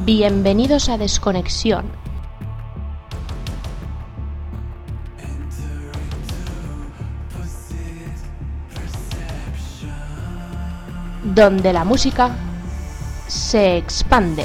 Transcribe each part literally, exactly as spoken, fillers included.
Bienvenidos a Desconexión. Donde la música se expande.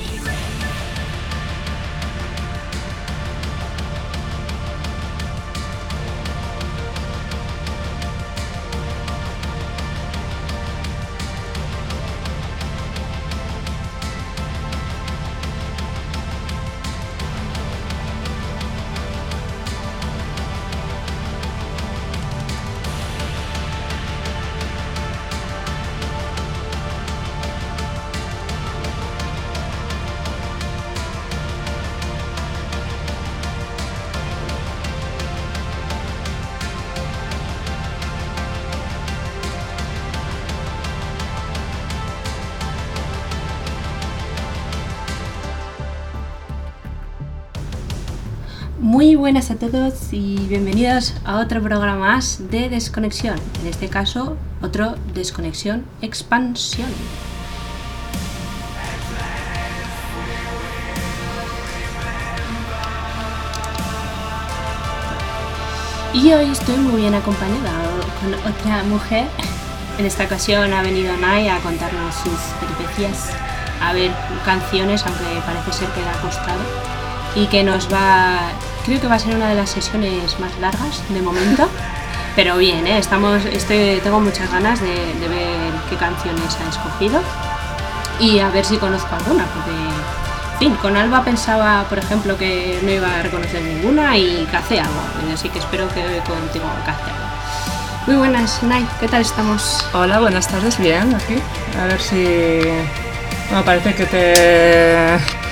Muy buenas a todos y bienvenidos a otro programa más de Desconexión, en este caso otro Desconexión Expansión. Y hoy estoy muy bien acompañada con otra mujer. En esta ocasión ha venido Nay a contarnos sus peripecias, a ver canciones, aunque parece ser que le ha costado, y que nos va... Creo que va a ser una de las sesiones más largas de momento, pero bien, ¿eh? Estamos, estoy, tengo muchas ganas de, de ver qué canciones ha escogido y a ver si conozco alguna, porque, en fin, con Alba pensaba, por ejemplo, que no iba a reconocer ninguna y cacé algo, así que espero que contigo cacé algo. Muy buenas, Nay, ¿qué tal estamos? Hola, buenas tardes, bien, aquí, a ver si... Bueno, parece que te...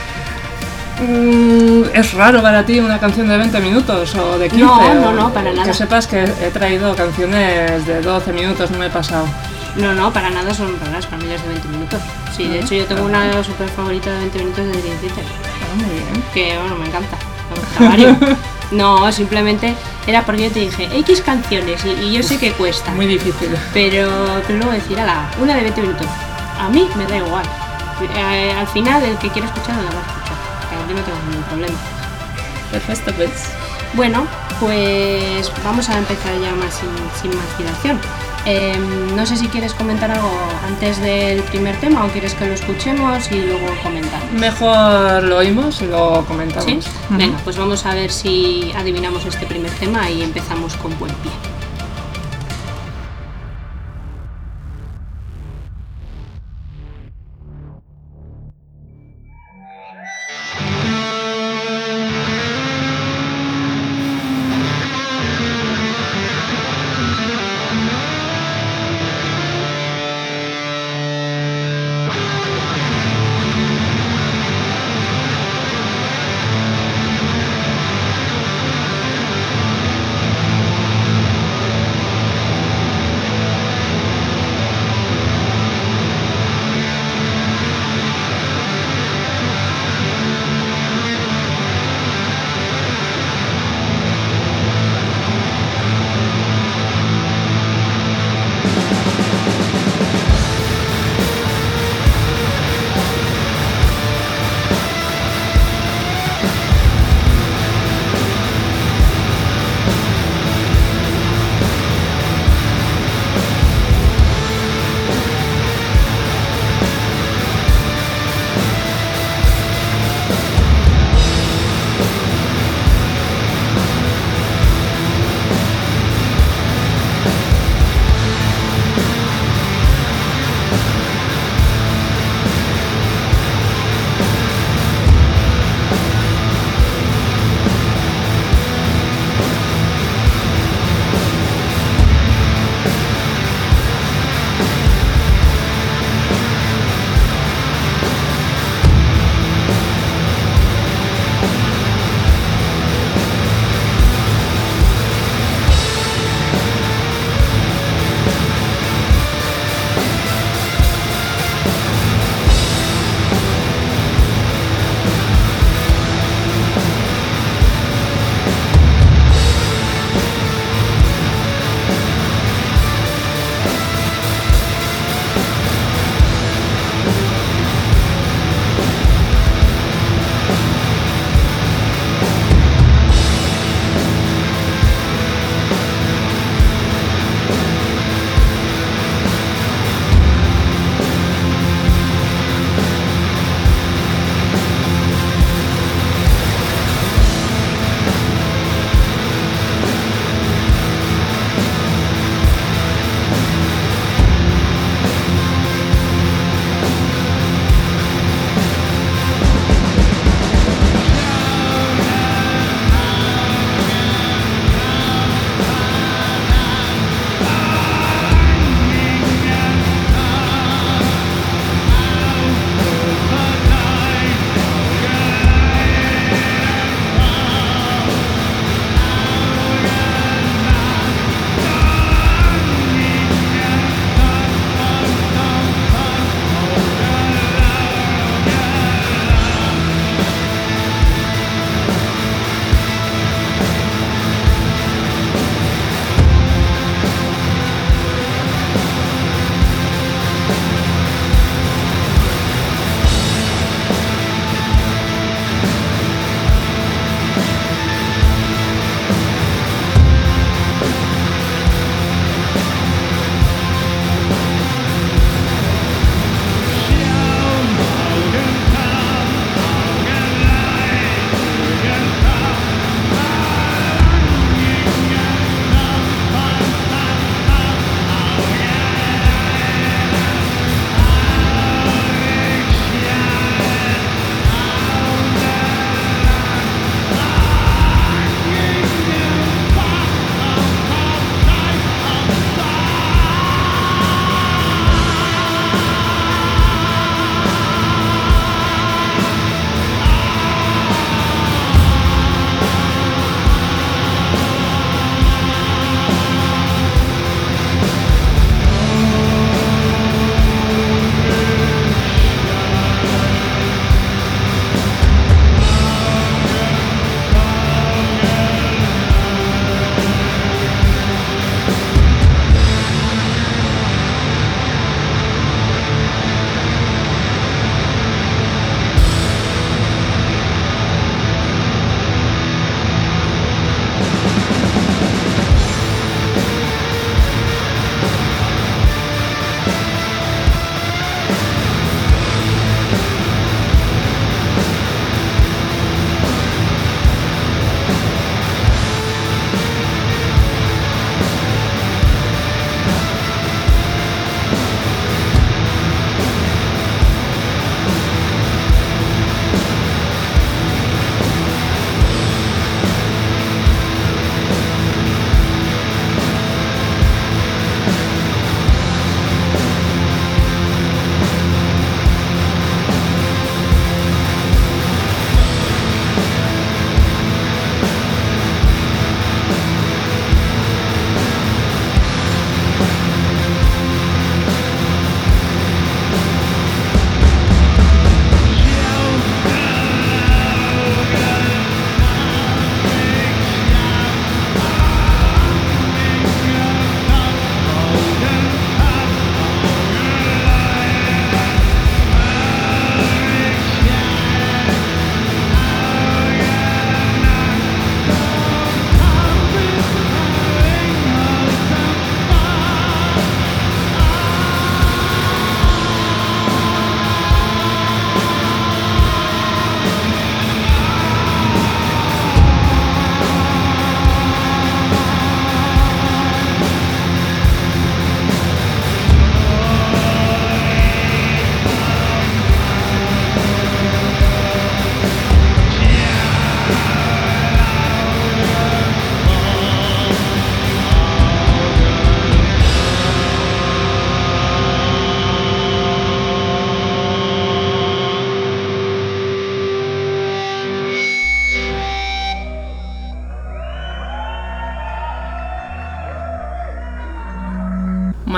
¿Es raro para ti una canción de veinte minutos o de quince? No, no, no, para nada. Que sepas que he traído canciones de doce minutos, no me he pasado. No, no, para nada son raras, para mí es de veinte minutos. Sí, de hecho yo tengo una super favorita de veinte minutos de diecisiete. Ah, muy bien. Que bueno, me encanta, me gusta varios. No, simplemente era porque yo te dije X canciones y, y yo sé que cuesta. Muy difícil. Pero, pero luego decir, ala, una de veinte minutos. A mí me da igual. Eh, al final el que quiera escuchar no la va a escuchar. Yo no tengo ningún problema. Perfecto, pues. Bueno, pues vamos a empezar ya más sin, sin más dilación. Eh, no sé si quieres comentar algo antes del primer tema o quieres que lo escuchemos y luego comentamos. Mejor lo oímos y lo comentamos. ¿Sí? Uh-huh. Venga, pues vamos a ver si adivinamos este primer tema y empezamos con buen pie.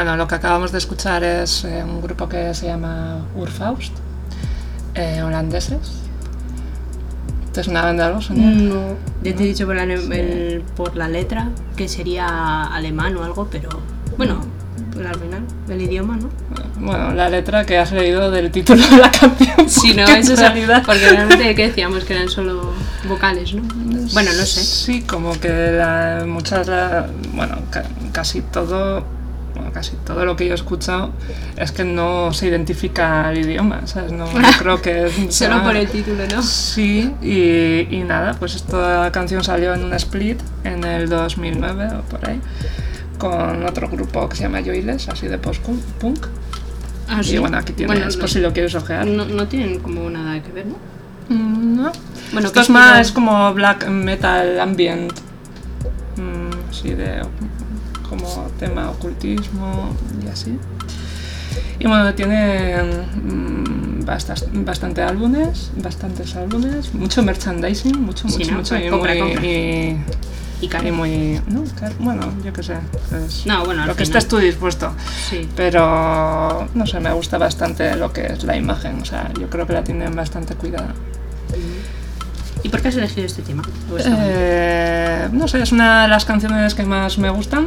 bueno, lo que acabamos de escuchar es eh, un grupo que se llama Urfaust, eh, holandeses. ¿Te suena de algo, Sonia? No, ya te he dicho por la, sí. el, por la letra que sería alemán o algo, pero bueno, pues al final, el idioma, ¿no? Bueno, la letra que has leído del título de la canción. Sí, no, eso es porque realmente que decíamos que eran solo vocales, ¿no? Bueno, no sé. Sí, como que la, muchas, la, bueno, ca, casi todo, bueno, casi todo lo que yo he escuchado es que no se identifica el idioma, ¿sabes? No, no creo que... Solo ah, por el título, ¿no? Sí, y, y nada, pues esta canción salió en un split en el dos mil nueve o por ahí, con otro grupo que se llama Joyless, así de post-punk. Ah, sí. Y bueno, aquí tienes, bueno, no, por si lo quieres ojear. No, no tienen como nada que ver, ¿no? No. Bueno, esto es más, es como black metal ambient. Mm, sí, de como tema ocultismo y así. Y bueno, tiene mm, bastas, bastante álbumes, bastantes álbumes, mucho merchandising, mucho, mucho, sí, ¿no? mucho. Y compra, muy, compra. Y, y caro. Y muy... No, caro, bueno, yo qué sé. Pues, no, bueno, lo que final. estés tú dispuesto. Sí. Pero, no sé, me gusta bastante lo que es la imagen. O sea, yo creo que la tienen bastante cuidada. ¿Y por qué has elegido este tema? Eh, no sé, es una de las canciones que más me gustan.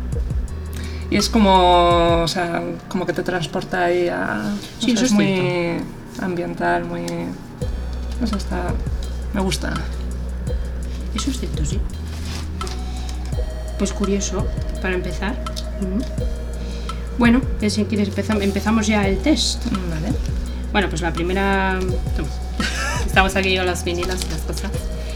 Y es como, o sea, como que te transporta ahí a... No sí, sé, eso es es muy cierto. ambiental, muy... No sé, está... Me gusta. Eso es cierto, sí. Pues curioso, para empezar. Uh-huh. Bueno, si quieres empezam- empezamos ya el test. Vale. Bueno, pues la primera... Estamos aquí con las vinilas y las cosas.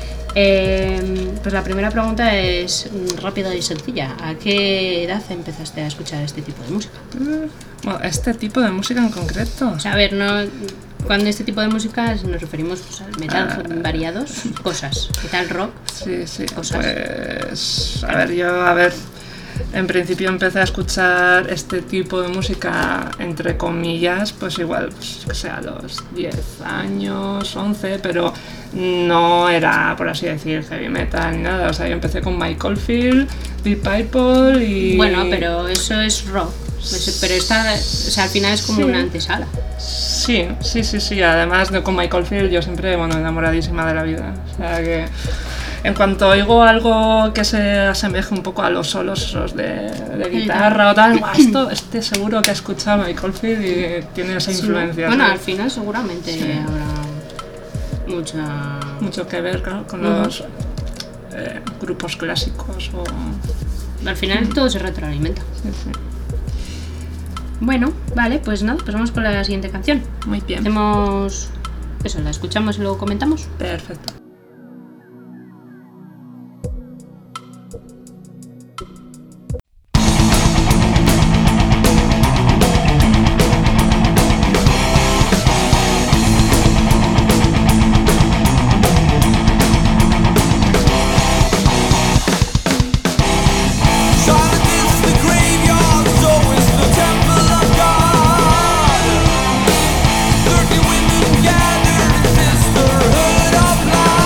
Eh, pues la primera pregunta es rápida y sencilla. ¿A qué edad empezaste a escuchar este tipo de música? Bueno, ¿este tipo de música en concreto? O sea, a ver, no, cuando este tipo de música nos referimos pues, al metal uh, variados, cosas, metal rock. Sí, sí, cosas. Pues a ver, yo, a ver, en principio empecé a escuchar este tipo de música, entre comillas, pues igual, pues, que sea, a los diez años, once, pero no era, por así decir, heavy metal ni nada. O sea, yo empecé con Mike Oldfield, Deep Purple y... Bueno, pero eso es rock, pero esta, o sea, al final es como sí. una antesala. Sí, sí, sí, sí, además de con Mike Oldfield yo siempre, bueno, enamoradísima de la vida, o sea que... En cuanto oigo algo que se asemeje un poco a los solos esos de, de guitarra o tal, esto este seguro que ha escuchado Mike Oldfield y tiene esa influencia. Sí. Bueno, ¿no? al final seguramente sí. habrá mucha... mucho que ver, claro, con uh-huh. los eh, grupos clásicos o... Al final uh-huh. todo se retroalimenta. Sí, sí. Bueno, vale, pues nada, pues vamos con la siguiente canción. Muy bien. Hacemos eso, la escuchamos y luego comentamos. Perfecto. Gathered in sisterhood of life.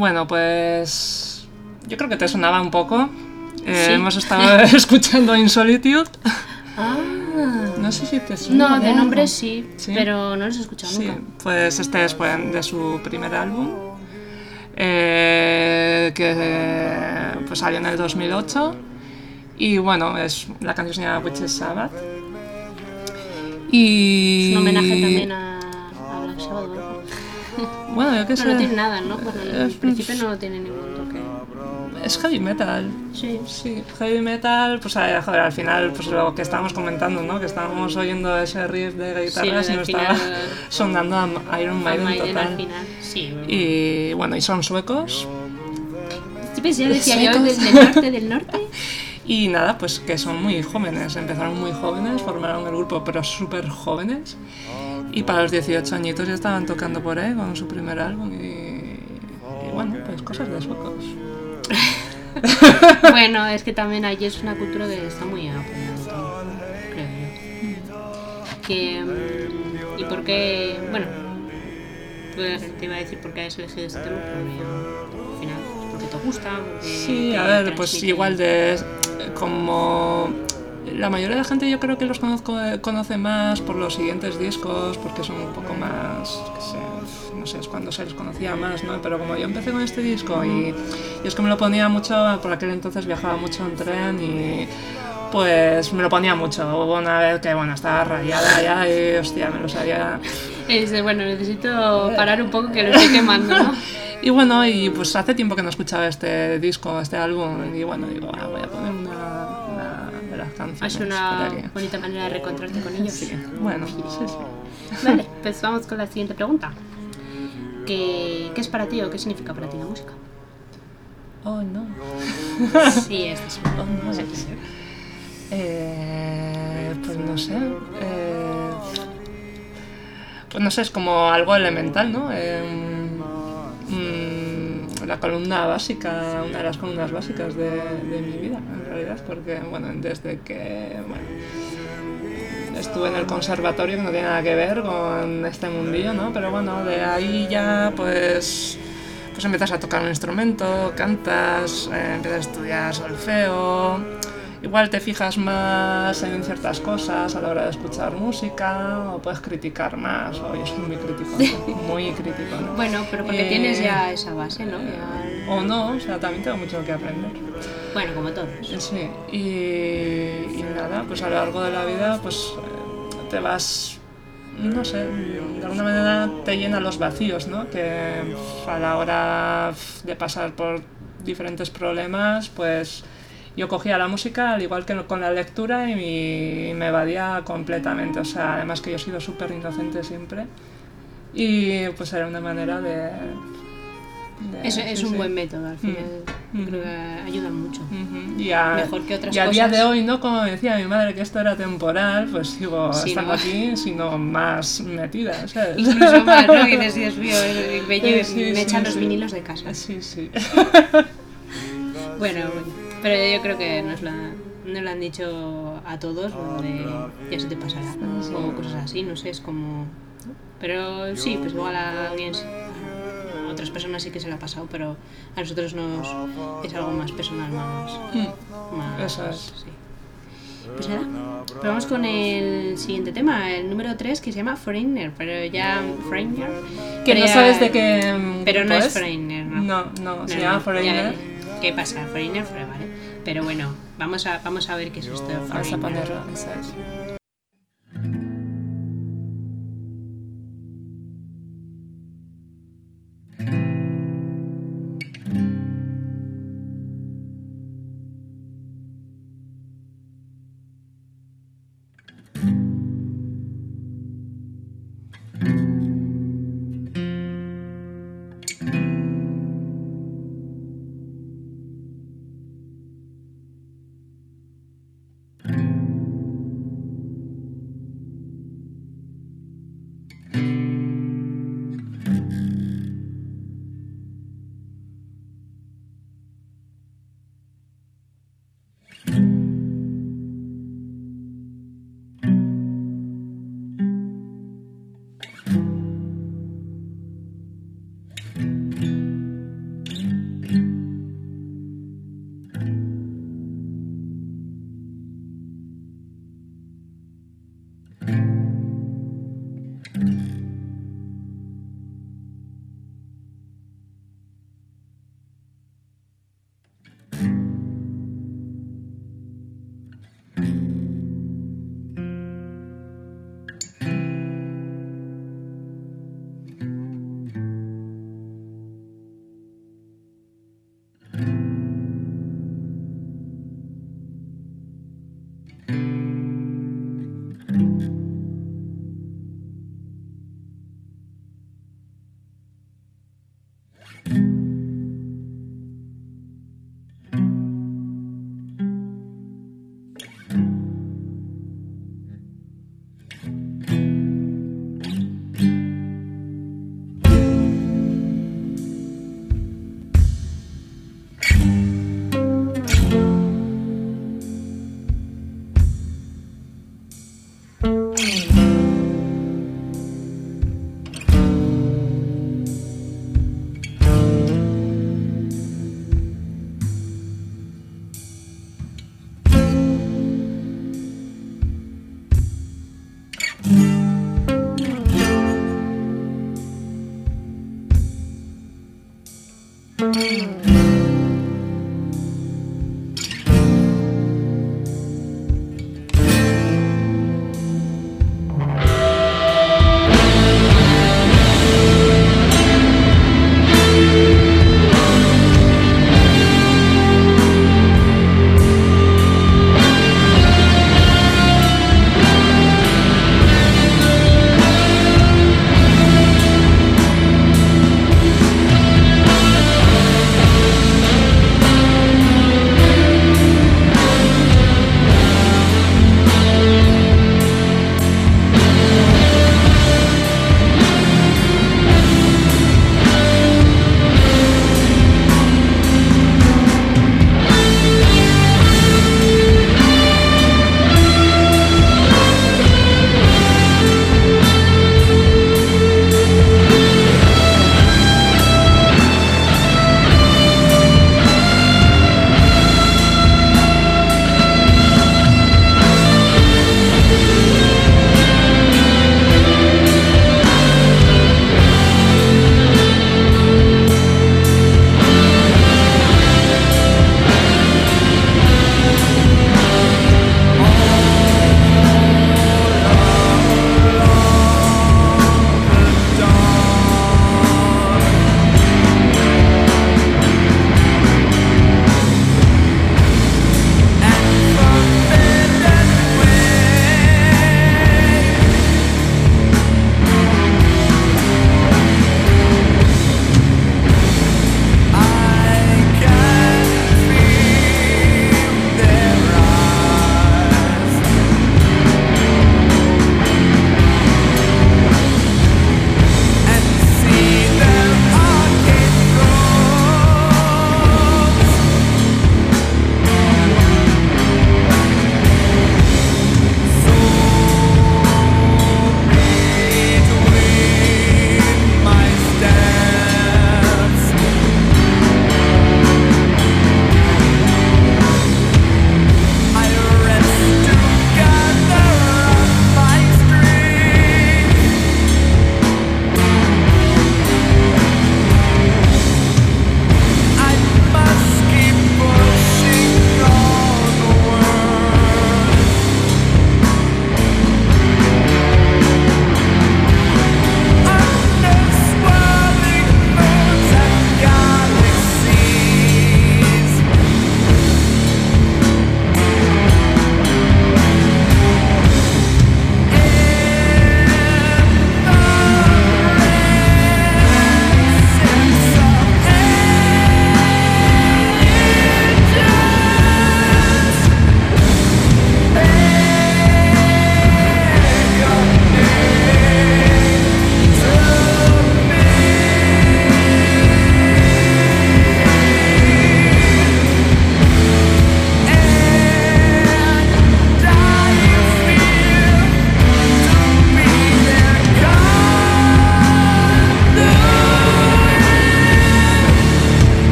Bueno, pues yo creo que te sonaba un poco. Eh, ¿Sí? Hemos estado escuchando In Solitude. Ah. No sé si te suena. No, de algo. nombre sí, ¿Sí? pero no los he escuchado Sí, nunca. pues este es pues, de su primer álbum, eh, que pues, salió en el dos mil ocho. Y bueno, es, la canción se llama Witches Sabbath. Y... Es un homenaje también a, a Black Sabbath, ¿no? Bueno, yo qué sé. No, no tiene nada, ¿no? Bueno, en Es- principio no tiene ningún toque. Es heavy metal. Sí. Sí, heavy metal, pues a- joder, al final, pues lo que estábamos comentando, ¿no? Que estábamos oyendo ese riff de guitarras Sí, y al nos final- estaba sonando a Iron Maiden, Maiden total. al final. Sí. Y bueno, y son suecos. Sí, pues ya decía yo Suecos. del, del norte, del norte. Y nada, pues que son muy jóvenes, empezaron muy jóvenes, formaron el grupo, pero súper jóvenes. Y para los dieciocho añitos ya estaban tocando por ahí con su primer álbum. Y, y bueno, pues cosas de suecos. Bueno, es que también allí es una cultura que está muy apoyada, creo yo. Que, mm, ¿y por qué? Bueno, pues te iba a decir por qué has elegido este tema, pero yo, al final es porque te gusta. Porque Sí, te a ver, pues transmite- igual de como la mayoría de la gente yo creo que los conozco, conoce más por los siguientes discos, porque son un poco más, qué sé, no sé, es cuando se les conocía más, ¿no? Pero como yo empecé con este disco y, y es que me lo ponía mucho, por aquel entonces viajaba mucho en tren y pues me lo ponía mucho. Hubo una vez que, bueno, estaba rayada ya y, hostia, me lo sabía. Y dices, bueno, necesito parar un poco que lo estoy quemando, ¿no? Y bueno, y pues hace tiempo que no escuchaba este disco, este álbum, y bueno, digo, ah, voy a poner una, una de las canciones. Es una por aquí. bonita manera de reencontrarte con ellos. Sí, bueno, sí, sí. Vale, pues vamos con la siguiente pregunta. ¿Qué, ¿Qué es para ti o qué significa para ti la música? Oh, no. Sí, esta es Oh, no. Eh, pues no sé. Eh, pues no sé, es como algo elemental, ¿no? Eh, mm, la columna básica, una de las columnas básicas de, de mi vida, en realidad, porque, bueno, desde que, bueno, estuve en el conservatorio, que no tiene nada que ver con este mundillo, ¿no? Pero bueno, de ahí ya, pues, pues empiezas a tocar un instrumento, cantas, eh, empiezas a estudiar solfeo. Igual te fijas más en ciertas cosas a la hora de escuchar música, o puedes criticar más, o yo soy muy crítico, ¿no? Muy crítico, ¿no? Bueno, pero porque Eh, tienes ya esa base, ¿no? Ya- O no, o sea, también tengo mucho que aprender. Bueno, como todos. Sí, y, y nada, pues a lo largo de la vida, pues eh, te vas, no sé, de alguna manera te llena los vacíos, ¿no? Que pf, a la hora pf, de pasar por diferentes problemas, pues yo cogía la música al igual que con la lectura y me, y me evadía completamente. O sea, además que yo he sido súper inocente siempre y pues era una manera de... de- Es, sí, es un sí. buen método, al final. Mm. Creo que ayuda mucho. Ujú. Y a, Mejor que otras y a día cosas. de hoy, ¿no? Como decía mi madre que esto era temporal, pues sigo Sí, estando ¿no? aquí, sino más metida, ¿sabes? Incluso más, ¿no? Y dices, Dios mío, me, me, Sí, me sí, echan sí, los sí. vinilos de casa. Sí, sí. Bueno, bueno, pero yo creo que nos lo, nos lo han dicho a todos, lo de ya se te pasará, o cosas así, no sé, es como... Pero sí, pues igual a alguien, sí- a otras personas sí que se le ha pasado, pero a nosotros nos es algo más personal, más... más Eso es. sí. Pues nada, pero vamos con el siguiente tema, el número tres, que se llama Foreigner, pero ya... Foreigner... Que pero no ya- sabes de qué mm, Pero no grupo es Foreigner, ¿no? No, no, se No, llama no, Foreigner. ya- ¿Qué pasa? Foreigner, Foreigner, ¿vale? Pero bueno, vamos a, vamos a ver qué es esto de Vamos a Foreigner. ponerlo, eso es.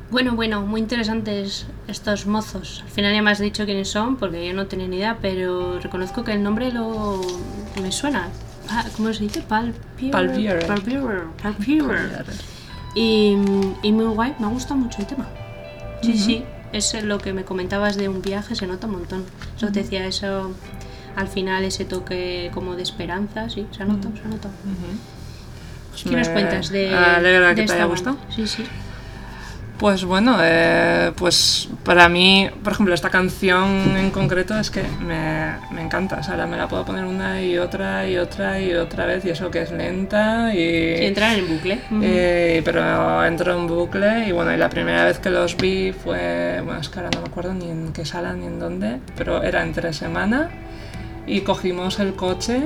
Bueno, bueno, muy interesantes estos mozos. Al final ya me has dicho quiénes son, porque yo no tenía ni idea, pero reconozco que el nombre lo me suena. Ah, ¿cómo se dice? Palpier. Palpier. Palpier. Palpier. Y, y muy guay, me ha gustado mucho el tema. Sí, uh-huh. sí, es lo que me comentabas de un viaje, se nota un montón. Eso uh-huh. te decía, eso al final, ese toque como de esperanza, sí, se ha notado, uh-huh. se ha notado. Uh-huh. Pues ¿qué me nos cuentas de, alegra de que esta te haya banda? gustado? Sí, sí. Pues bueno, eh, pues para mí, por ejemplo, esta canción en concreto es que me, me encanta, o sea, me la puedo poner una y otra y otra y otra vez, y eso que es lenta y... Sí, entrar en bucle. Eh, pero entro en bucle y bueno, y la primera vez que los vi fue, bueno, es que ahora no me acuerdo ni en qué sala ni en dónde, pero era entre semana y cogimos el coche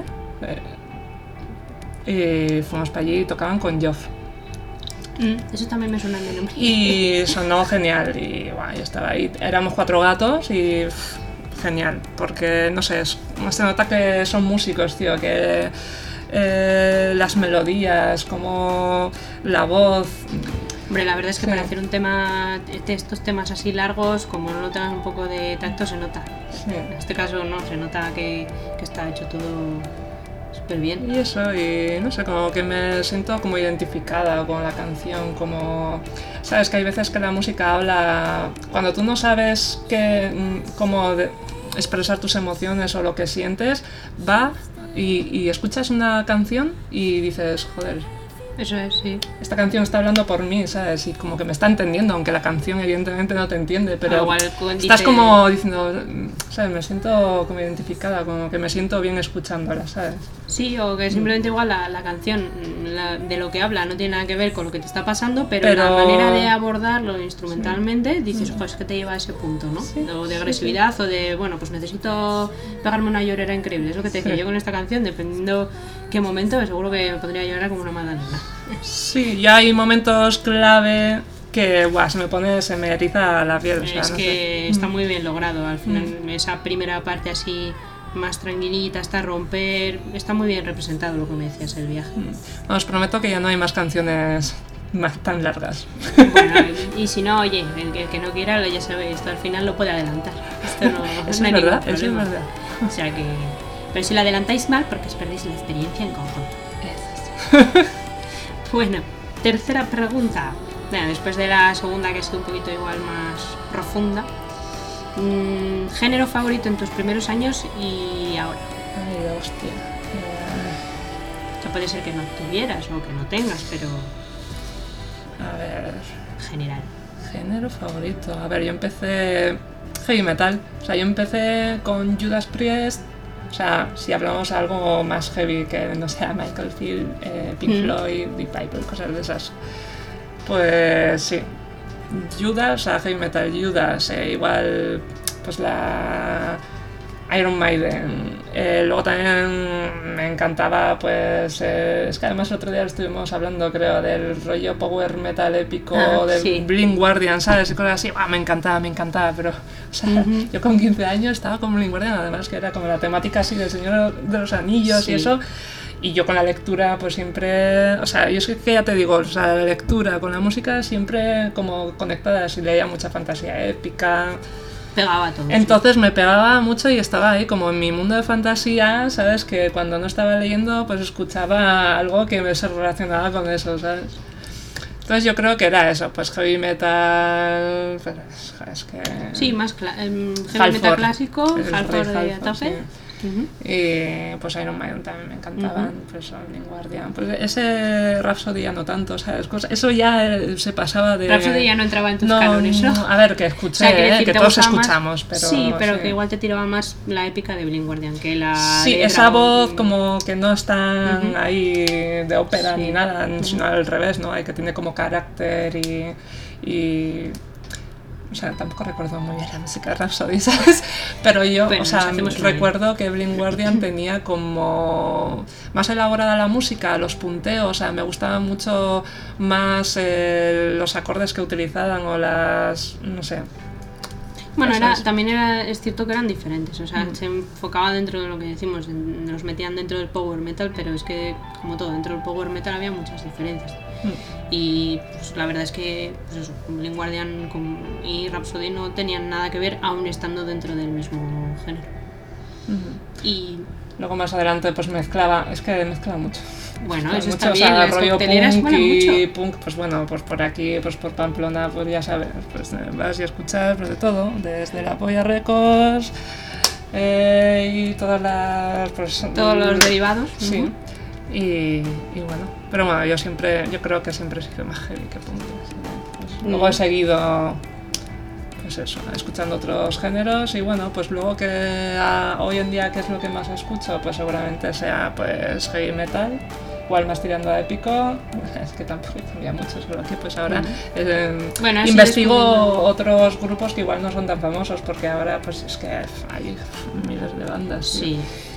eh, y fuimos para allí y tocaban con Joff. Mm, eso también me suena de nombre. Y sonó genial y bueno, yo estaba ahí, éramos cuatro gatos y pff, genial, porque no sé, es, se nota que son músicos, tío, que eh, las melodías, como la voz... Hombre, la verdad es que sí. para hacer un tema, de estos temas así largos, como no tengas un poco de tacto, se nota. Sí. En este caso no, se nota que, que está hecho todo... súper bien. Y eso, y no sé, como que me siento como identificada con la canción, como... Sabes que hay veces que la música habla... Cuando tú no sabes qué, cómo de, expresar tus emociones o lo que sientes, va y, y escuchas una canción y dices, joder... Eso es, sí. Esta canción está hablando por mí, ¿sabes? Y como que me está entendiendo, aunque la canción evidentemente no te entiende, pero ah, igual, estás dice... como diciendo, ¿sabes? Me siento como identificada, como que me siento bien escuchándola, ¿sabes? Sí, o que simplemente igual la, la canción la, de lo que habla no tiene nada que ver con lo que te está pasando, pero, pero... la manera de abordarlo instrumentalmente, sí. dices, sí. pues que te lleva a ese punto, ¿no? Sí, o de agresividad, sí, sí. o de, bueno, pues necesito pegarme una llorera increíble. Es lo que te decía, sí. yo con esta canción, dependiendo qué momento, seguro que me pondría a llorar como una magdalena. Sí, ya hay momentos clave que buah, se me pone, se me eriza la piel. O sea, es no que sé. está muy bien logrado, al final mm. esa primera parte así más tranquilita, hasta romper, está muy bien representado lo que me decías el viaje. Mm. Os prometo que ya no hay más canciones más tan largas. Bueno, y si no, oye, el que, el que no quiera, ya sabéis, esto al final lo puede adelantar. Esto no, eso no hay es verdad, ningún eso es problema. verdad. O sea que, pero si lo adelantáis mal, porque os perdéis la experiencia en conjunto. Eso. Bueno, tercera pregunta. Bueno, después de la segunda, que ha sido un poquito igual más profunda. Mm, ¿género favorito en tus primeros años y ahora? Ay, hostia. Eh... O sea, puede ser que no tuvieras o que no tengas, pero... A ver... General. Género favorito. A ver, yo empecé heavy metal. O sea, yo empecé con Judas Priest. O sea, si hablamos algo más heavy que, no sé, Michael Field, eh, Pink mm. Floyd, Deep Purple, cosas de esas. Pues sí. Judas, o sea, heavy metal Judas, eh, igual, pues la Iron Maiden. Eh, luego también me encantaba, pues, eh, es que además el otro día estuvimos hablando, creo, del rollo power metal épico ah, de sí. Blind Guardian, ¿sabes? Y cosas así, ah, me encantaba, me encantaba, pero, o sea, uh-huh. yo con quince años estaba con Blind Guardian, además que era como la temática así del Señor de los Anillos sí. y eso. Y yo con la lectura, pues siempre, o sea, yo es que ya te digo, o sea, la lectura con la música siempre como conectadas y leía mucha fantasía épica. Pegaba todo. Entonces sí. me pegaba mucho y estaba ahí como en mi mundo de fantasía, ¿sabes? Que cuando no estaba leyendo, pues escuchaba algo que me se relacionaba con eso, ¿sabes? Entonces yo creo que era eso, pues heavy metal, pues, es que... Sí, más cla- um, heavy metal clásico, hardcore de a tope. Sí. Uh-huh. Y pues Iron Maiden también me encantaban, uh-huh. pues Blind Guardian, pues ese Rhapsody ya no tanto, ¿sabes? Eso ya se pasaba de... Rhapsody ya no entraba en tus no, cánones, ¿no? A ver, que escuché, o sea, decir, eh, que todos escuchamos, más... pero... Sí, pero sí. que igual te tiraba más la épica de Blind Guardian que la... Sí, de esa Dragon... voz como que no está uh-huh. ahí de ópera sí. ni nada, uh-huh. sino al revés, ¿no? Hay que tiene como carácter y... y... O sea, tampoco recuerdo muy bien la música de Rhapsody, ¿sabes? Pero yo, bueno, o sea, recuerdo que Blind Guardian tenía como más elaborada la música, los punteos, o sea, me gustaban mucho más eh, los acordes que utilizaban o las, no sé. Bueno, Eso era, es. también era, es cierto que eran diferentes, o sea, Mm. se enfocaba dentro de lo que decimos, en- los metían dentro del power metal, pero es que, como todo, dentro del power metal había muchas diferencias. Mm. Y pues, la verdad es que pues eso, Blind Guardian con- y Rhapsody no tenían nada que ver, aún estando dentro del mismo género. Ujú. Y Luego más adelante pues mezclaba, es que mezclaba mucho. bueno, Mezclaba eso mucho, está o bien, sea, las rollo cocteleras punk molan y mucho. punk, pues bueno, pues por aquí, pues por Pamplona, pues ya sabes, pues eh, vas y escuchas pues, de todo, desde la Polla Records eh, y todas las... Pues, Todos los derivados. Sí. Ujú. Y, y bueno, pero bueno, yo siempre, yo creo que siempre he sido más heavy que punk. Así que, pues, luego he Mm. seguido, pues eso, escuchando otros géneros y bueno, pues luego que a- hoy en día, ¿qué es lo que más escucho? Pues seguramente sea pues heavy metal, igual más tirando a épico, es que tampoco cambia mucho, solo que pues ahora Mm. eh, Bueno, así investigo descubriendo. otros grupos que igual no son tan famosos porque ahora pues es que hay miles de bandas. tío. Sí.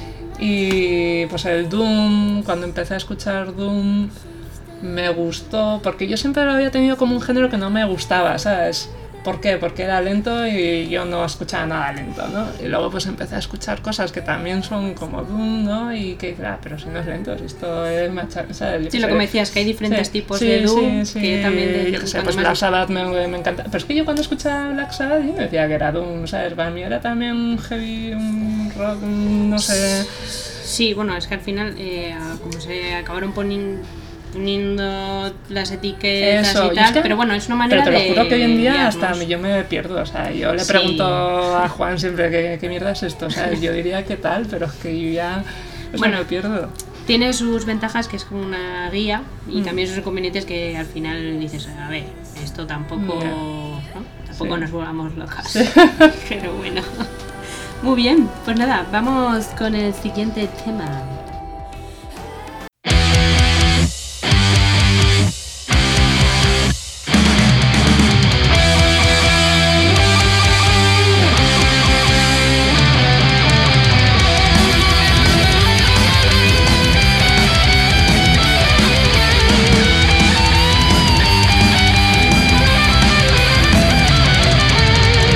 Y pues el Doom, cuando empecé a escuchar Doom, me gustó, porque yo siempre lo había tenido como un género que no me gustaba, ¿sabes? ¿Por qué? Porque era lento y yo no escuchaba nada lento, ¿no? Y luego pues empecé a escuchar cosas que también son como Doom, ¿no? Y que dices, ah, pero si no es lento, si esto es macha, ¿sabes? Yo Sí, qué lo sé. que me decías, que hay diferentes Sí, tipos sí, de Doom, sí, sí. que también de, yo qué sé, cuando pues más- Black Sabbath me, me encanta. Pero es que yo cuando escuchaba Black Sabbath yo me decía que era Doom, ¿sabes? Para mí era también un heavy, un rock, un no sé... Sí, bueno, es que al final, eh, como se acabaron poni- poniendo las etiquetas Eso, y y es tal, que- pero bueno, es una manera Pero te de. lo juro que hoy en día guiarnos. hasta yo me pierdo, o sea, yo le Sí. pregunto a Juan siempre qué, qué mierda es esto, o sea, yo diría que tal, pero es que yo ya o sea, Bueno. me pierdo. Tiene sus ventajas, que es como una guía, y Mm. también sus inconvenientes, que al final dices, a ver, esto tampoco. Ya. ¿no? Tampoco Sí. nos volvamos locas. Pero bueno. Muy bien, pues nada, vamos con el siguiente tema.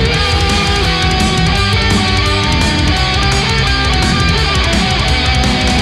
Thank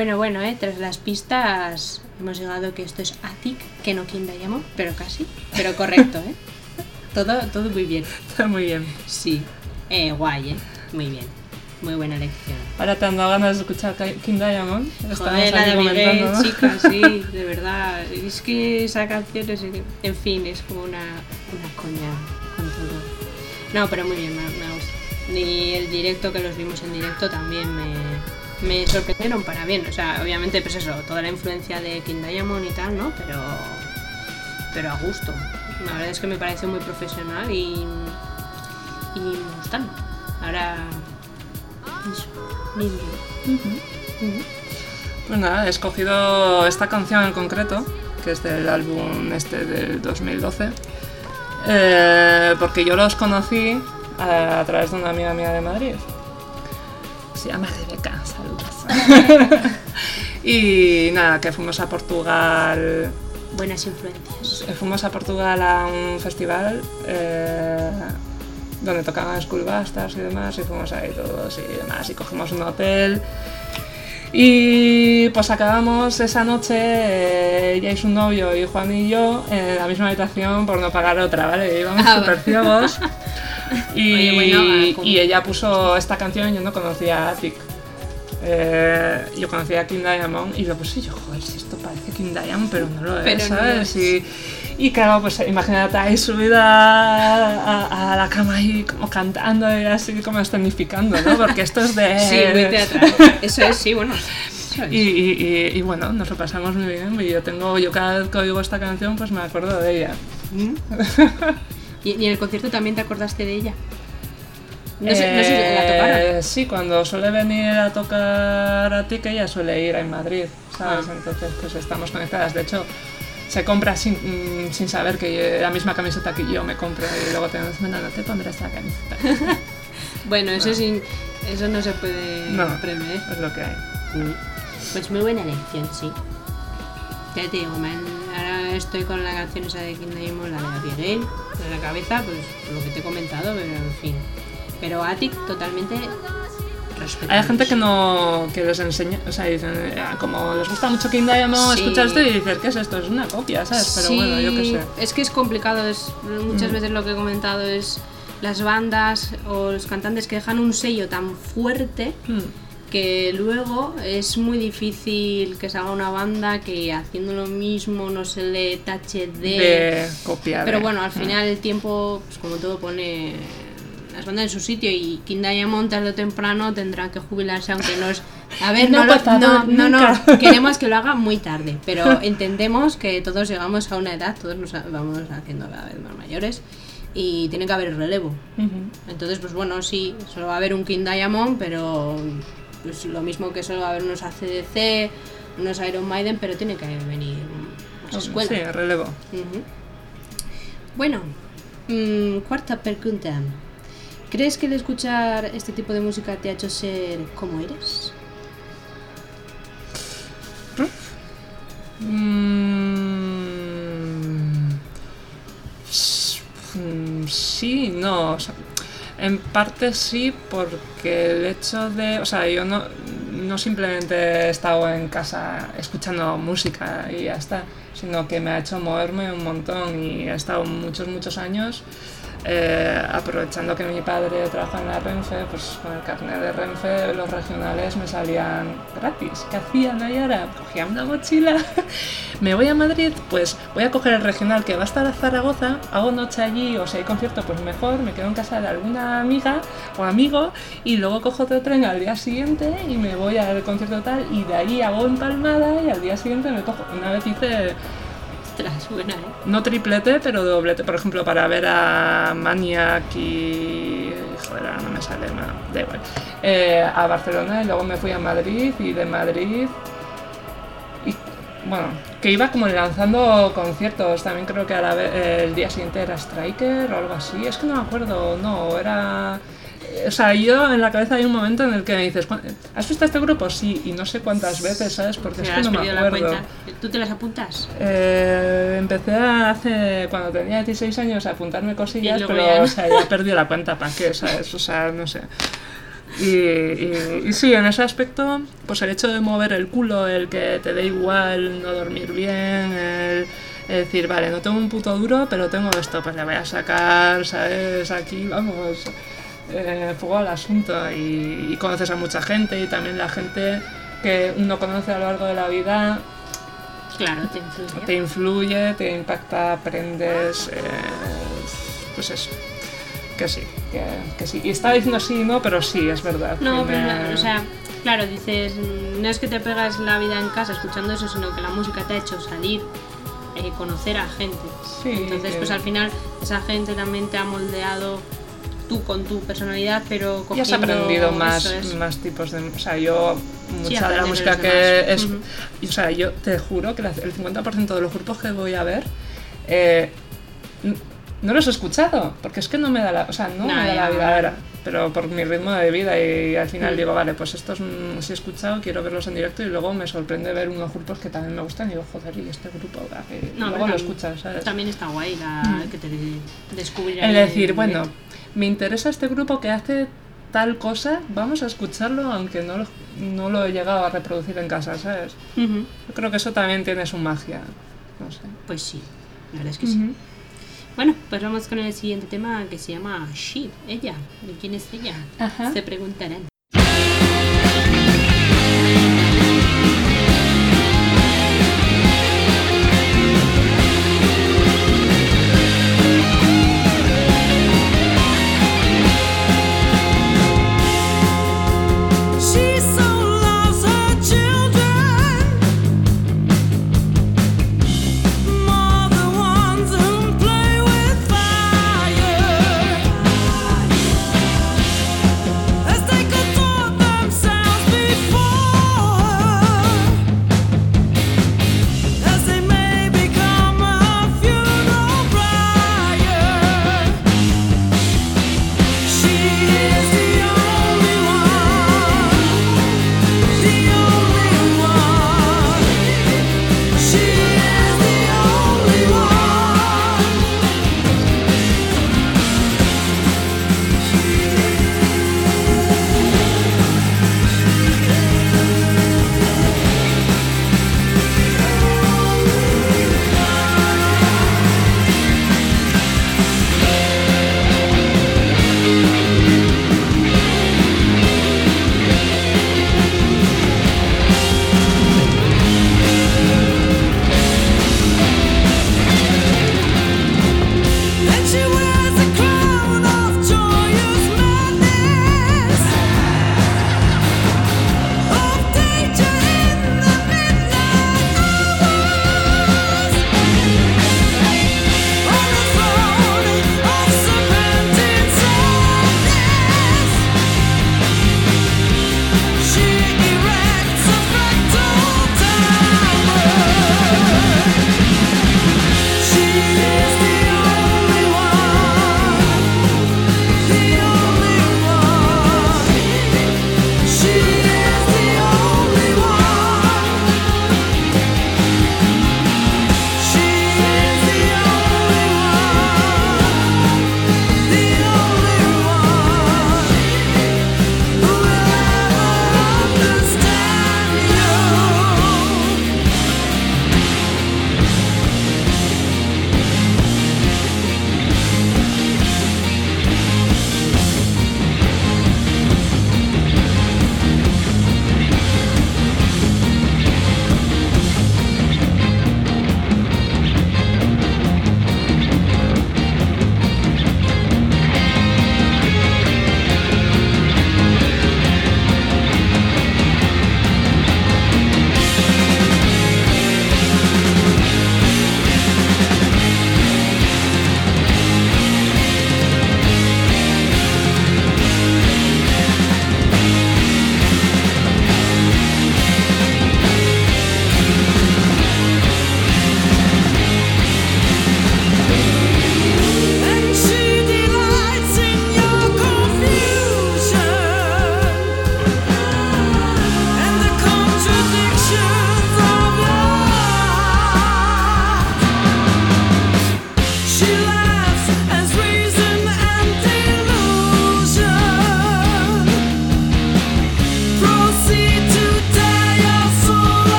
Bueno, bueno, eh, tras las pistas hemos llegado que esto es Attic, que no King Diamond, pero casi, pero correcto, ¿eh? Todo, todo muy bien. Está muy bien. Sí, eh, guay, ¿eh? Muy bien, muy buena elección. Ahora te han dado ganas de escuchar King Diamond. Joder, la de Miguel, ¿no? Chica, sí, de verdad. Es que esa canción es, en fin, es como una, una coña con todo. No, pero muy bien, me, me gusta. Y el directo, que los vimos en directo, también me, me sorprendieron para bien. O sea, obviamente, pues eso, toda la influencia de King Diamond y tal, ¿no? Pero, pero a gusto. La verdad es que me pareció muy profesional y, y me gustan. Ahora, eso, bien, bien. Uh-huh. Uh-huh. Pues nada, he escogido esta canción en concreto, que es del álbum este del dos mil doce, eh, porque yo los conocí a, a través de una amiga mía de Madrid. Se llama Rebeca, saludos. Y nada, que fuimos a Portugal. Buenas influencias. Fuimos a Portugal a un festival eh, donde tocaban Schoolbusters y demás, y fuimos ahí todos y demás, y cogimos un hotel. Y pues acabamos esa noche, eh, ella y su novio y Juan y yo, en la misma habitación por no pagar otra, ¿vale? Y íbamos Ah, súper ciegos. Y, Oye, bueno, ¿cómo? y ella puso esta canción y yo no conocía a Attic. Eh, yo conocía a King Diamond y lo puse y yo, joder, si esto parece King Diamond, pero no lo es, Pero no ¿sabes? lo es. Y, y claro, pues imagínate ahí subida a, a la cama y como cantando y así como escenificando, ¿no? Porque esto es de... Sí, muy teatral. Eso es, sí, bueno. Eso es. Y, y, y, y bueno, nos lo pasamos muy bien y yo tengo, yo cada vez que oigo esta canción pues me acuerdo de ella. ¿Mm? ¿Y, ¿Y en el concierto también te acordaste de ella? No sé, no sé si la tocaron. Eh, sí, cuando suele venir a tocar a ti, que ella suele ir en Madrid, ¿sabes? Ah. Entonces pues estamos conectadas. De hecho, se compra sin, mm, sin saber que yo, la misma camiseta que yo me compro y luego te dicen, no, no te pondrás la camiseta. Bueno, eso, No. sin, eso no se puede No, prever. es lo que hay. Pues muy buena elección, sí. Ya te digo, man, ahora estoy con la canción esa de King Diamond, la de la Pierre, en la cabeza, pues por lo que te he comentado, pero en fin. Pero Attic totalmente respetable. Hay gente que no que les enseña, o sea, dicen, eh, como les gusta mucho King Diamond, Sí. escuchar esto y dices, ¿qué es esto? Es una copia, ¿sabes? Pero Sí, bueno, yo qué sé. es que es complicado, es, muchas Mm. veces lo que he comentado es las bandas o los cantantes que dejan un sello tan fuerte Hmm. que luego es muy difícil que salga una banda que haciendo lo mismo no se le tache de... De copiar. Pero eh. bueno, al final el tiempo, pues como todo, pone las bandas en su sitio y King Diamond tarde o temprano tendrá que jubilarse, aunque nos... A ver, No, no, lo- por favor, no, no, no, nunca. queremos que lo haga muy tarde, pero entendemos que todos llegamos a una edad, todos nos vamos haciendo cada vez más mayores y tiene que haber relevo. Ujú. Entonces, pues bueno, sí, solo va a haber un King Diamond, pero pues lo mismo que solo va a haber unos A C D C, unos Iron Maiden, pero tiene que venir más escuela. Sí, relevo. Ujú. Bueno, mm, cuarta pregunta. ¿Crees que el escuchar este tipo de música te ha hecho ser como eres? Mm, s- mm, sí, no. O sea, en parte sí, porque el hecho de. O sea, yo no, no simplemente he estado en casa escuchando música y ya está, sino que me ha hecho moverme un montón y he estado muchos, muchos años. Eh, aprovechando que mi padre trabaja en la Renfe, pues con el carnet de Renfe los regionales me salían gratis. ¿Qué hacía Nayara? Cogía una mochila, me voy a Madrid, pues voy a coger el regional que va a estar a Zaragoza, hago noche allí o si hay concierto pues mejor, me quedo en casa de alguna amiga o amigo y luego cojo otro tren al día siguiente y me voy al concierto tal y de allí hago empalmada y al día siguiente me cojo. Una vez hice... Ostras, buena, ¿eh? No triplete, pero doblete. Por ejemplo, para ver a Maniac y... Joder, ahora no me sale, no, da igual. Eh, a Barcelona y luego me fui a Madrid y de Madrid... Y, bueno, que iba como lanzando conciertos. También creo que a la vez, eh, el día siguiente era Striker o algo así. Es que no me acuerdo, no, era... O sea, yo en la cabeza hay un momento en el que me dices, ¿has visto este grupo? Sí, y no sé cuántas veces, ¿sabes? Porque es Te que has no me perdido la acuerdo. cuenta. ¿Tú te las apuntas? Eh, empecé hace, cuando tenía dieciséis años a apuntarme cosillas, Y luego pero ya no. o sea, ya he perdido la cuenta, ¿para qué? ¿Sabes? O sea, no sé. Y, y, y sí, en ese aspecto, pues el hecho de mover el culo, el que te dé igual no dormir bien, el, el decir, vale, no tengo un puto duro, pero tengo esto, pues le voy a sacar, ¿sabes? Aquí, vamos, eh, fuego al asunto. Y, y conoces a mucha gente y también la gente que uno conoce a lo largo de la vida. Claro, te influye. Te influye, te impacta, aprendes, eh, pues eso. Que sí, que, que sí. Y estaba diciendo sí y no, pero sí, es verdad. No, pero me... no, o sea, claro, dices, no es que te pegas la vida en casa escuchando eso, sino que la música te ha hecho salir, eh, conocer a gente. Sí, Entonces, que... pues al final, esa gente también te ha moldeado tú con tu personalidad, pero cogiendo... Y has aprendido más, es. más tipos de... O sea, yo, mucha Sí, de la música de que es... Uh-huh. O sea, yo te juro que el cincuenta por ciento de los grupos que voy a ver... Eh, no los he escuchado, porque es que no me da la, o sea, no no, me da ya, la vida, era, pero por mi ritmo de vida y al final mm. digo, vale, pues estos mm, sí he escuchado, quiero verlos en directo y luego me sorprende ver unos grupos que también me gustan y digo, joder, y este grupo, que no, luego lo escuchas, ¿sabes? También está guay la, mm. que te descubrir. El decir, bueno, me interesa este grupo que hace tal cosa, vamos a escucharlo aunque no lo, no lo he llegado a reproducir en casa, ¿sabes? Uh-huh. Yo creo que eso también tiene su magia, no sé. Pues sí, la verdad es que uh-huh. sí. Bueno, pues vamos con el siguiente tema que se llama She, ella. ¿De quién es ella? Ajá. Se preguntarán. Let's take a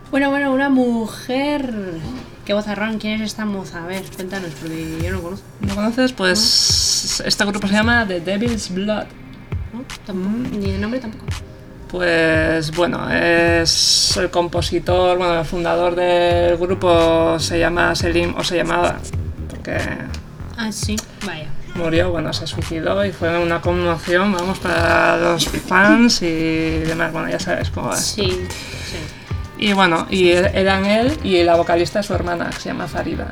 Bueno, bueno, una mujer. Qué vozarrón, ¿quién es esta moza? A ver, cuéntanos, porque yo no lo conozco. ¿No conoces? Pues este grupo se llama The Devil's Blood. ¿No? Tampoco. Mm. Ni de nombre tampoco. Pues bueno, es el compositor, bueno, el fundador del grupo se llama Selim, o se llamaba, porque... Ah, sí, vaya. Murió, bueno, se suicidó y fue una conmoción, vamos, para los fans y demás, bueno, ya sabes cómo es. Sí, sí. Y bueno, y eran él y la vocalista su hermana, que se llama Farida.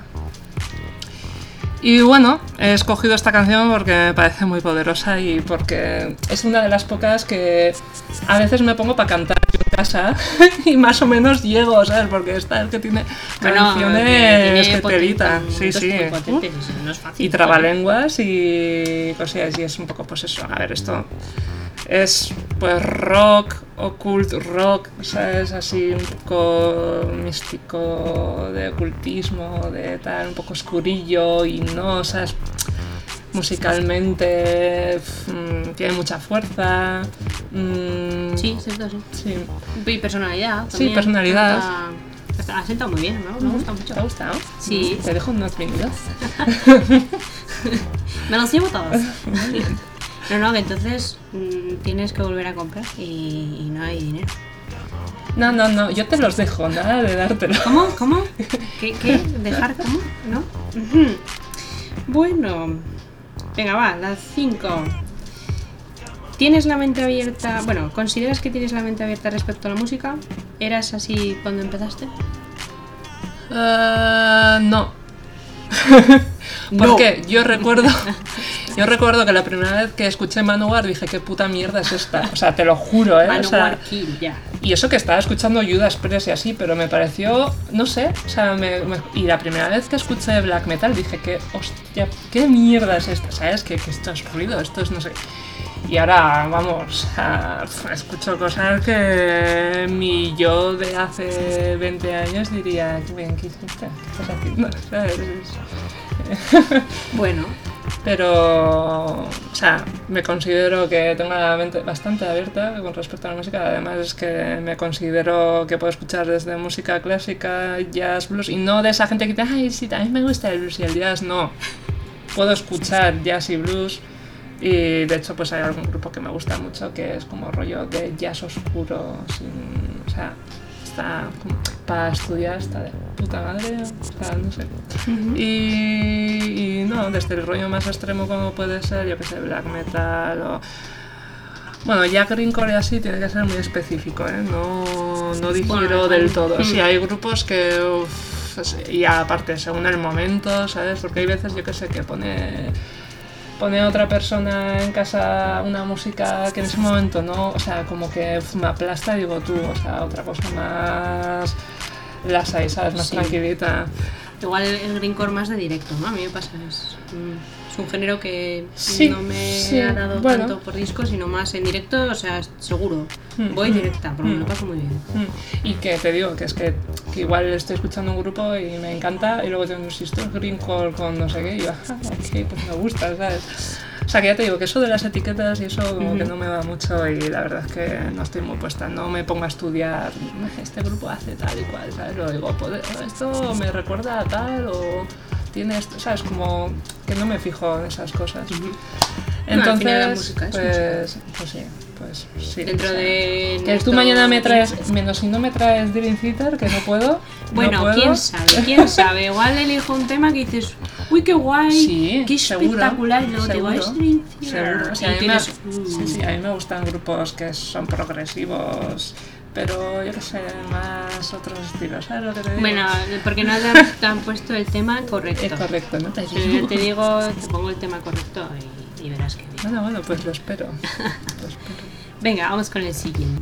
Y bueno, he escogido esta canción porque me parece muy poderosa y porque es una de las pocas que a veces me pongo para cantar en casa y más o menos llego, ¿sabes? Porque esta es que tiene canciones que telita. Sí, sí. Uh, no es fácil, y trabalenguas y cosas, y es un poco pues eso. A ver, esto es pues rock, occult rock, ¿sabes? Así un poco místico, de ocultismo, de tal, un poco oscurillo y no, ¿sabes? Musicalmente mmm, tiene mucha fuerza. Mmm, sí, cierto, sí. sí. Y personalidad. Sí, personalidad. Ha sentado muy bien, ¿no? Me gusta mucho. ¿Te ha gustado? Sí. Te dejo unos minutos. Me los llevo todos. Muy bien. No, no, que entonces mmm, tienes que volver a comprar y, y no hay dinero. No, no, no, yo te los dejo, nada de dártelo. ¿Cómo? ¿Cómo? ¿Qué? ¿Qué? ¿Dejar cómo? ¿No? Bueno, venga, va, las cinco. ¿Tienes la mente abierta? Bueno, ¿consideras que tienes la mente abierta respecto a la música? ¿Eras así cuando empezaste? Uh, no. No. Porque yo recuerdo, yo recuerdo que la primera vez que escuché Manowar dije, qué puta mierda es esta. O sea, te lo juro, ¿eh? Manowar o sea, Kill, ya. Y eso que estaba escuchando Judas Priest y así, pero me pareció, no sé, o sea, me, me, y la primera vez que escuché black metal dije, que hostia, qué mierda es esta, ¿sabes? Que, que esto es ruido, esto es no sé. Y ahora, vamos, a, escucho cosas que mi yo de hace veinte años diría, ¿qué hiciste? ¿Qué estás haciendo? ¿Sabes? Bueno. Pero, o sea, me considero que tengo la mente bastante abierta con respecto a la música. Además es que me considero que puedo escuchar desde música clásica, jazz, blues, y no de esa gente que dice, ay, sí, a mí me gusta el blues y el jazz. No, puedo escuchar jazz y blues. Y de hecho pues hay algún grupo que me gusta mucho que es como rollo de jazz oscuro, sin, o sea, está para estudiar, está de puta madre, o sea, no sé. Uh-huh. y, y no, desde el rollo más extremo como puede ser, yo que sé, black metal o... Bueno, ya greencore y así tiene que ser muy específico, ¿eh? No, no digiero bueno, del todo. Sí, hay grupos que... Uf, y aparte, según el momento, ¿sabes? Porque hay veces, yo que sé, que pone... Pone a otra persona en casa una música que en ese momento no, o sea, como que me aplasta, digo tú, o sea, otra cosa más lasa, ¿sabes? Más sí. Tranquilita. Igual el greencore más de directo, ¿no? A mí me pasa, es, es un género que sí, no me sí, ha dado bueno. tanto por disco, sino más en directo, o sea, seguro, mm, voy mm, directa, porque mm, me lo paso muy bien. Mm. Y que te digo, que es que, que igual estoy escuchando un grupo y me encanta, y luego tengo si esto es greencore con no sé qué, y yo, ah, ok, pues me gusta, ¿sabes? O sea, que ya te digo que eso de las etiquetas y eso como uh-huh. que no me va mucho y la verdad es que no estoy muy puesta, no me pongo a estudiar, este grupo hace tal y cual, ¿sabes? Lo digo, esto me recuerda a tal o tiene esto, ¿sabes? Como que no me fijo en esas cosas. Uh-huh. Entonces, no, la música pues, pues sí, pues sí. Dentro o sea, de... Que tú mañana me traes, menos si no me traes Dream Theater, que no puedo. Bueno, no puedo. quién sabe, quién sabe. Igual elijo un tema que dices, uy, qué guay, sí, qué seguro, espectacular, y luego seguro, te digo, es Dream Theater. Seguro, o sea, y a mí tienes... me, sí, sí, a mí me gustan grupos que son progresivos, pero yo que sé, más otros estilos, ¿sabes lo que te digo? Bueno, porque no te han, te han puesto el tema correcto. Es correcto, ¿no? Te digo, te, digo, te pongo el tema correcto y, y verás que bien. Bueno, bueno, pues lo espero. Lo espero. Venga, vamos con el siguiente.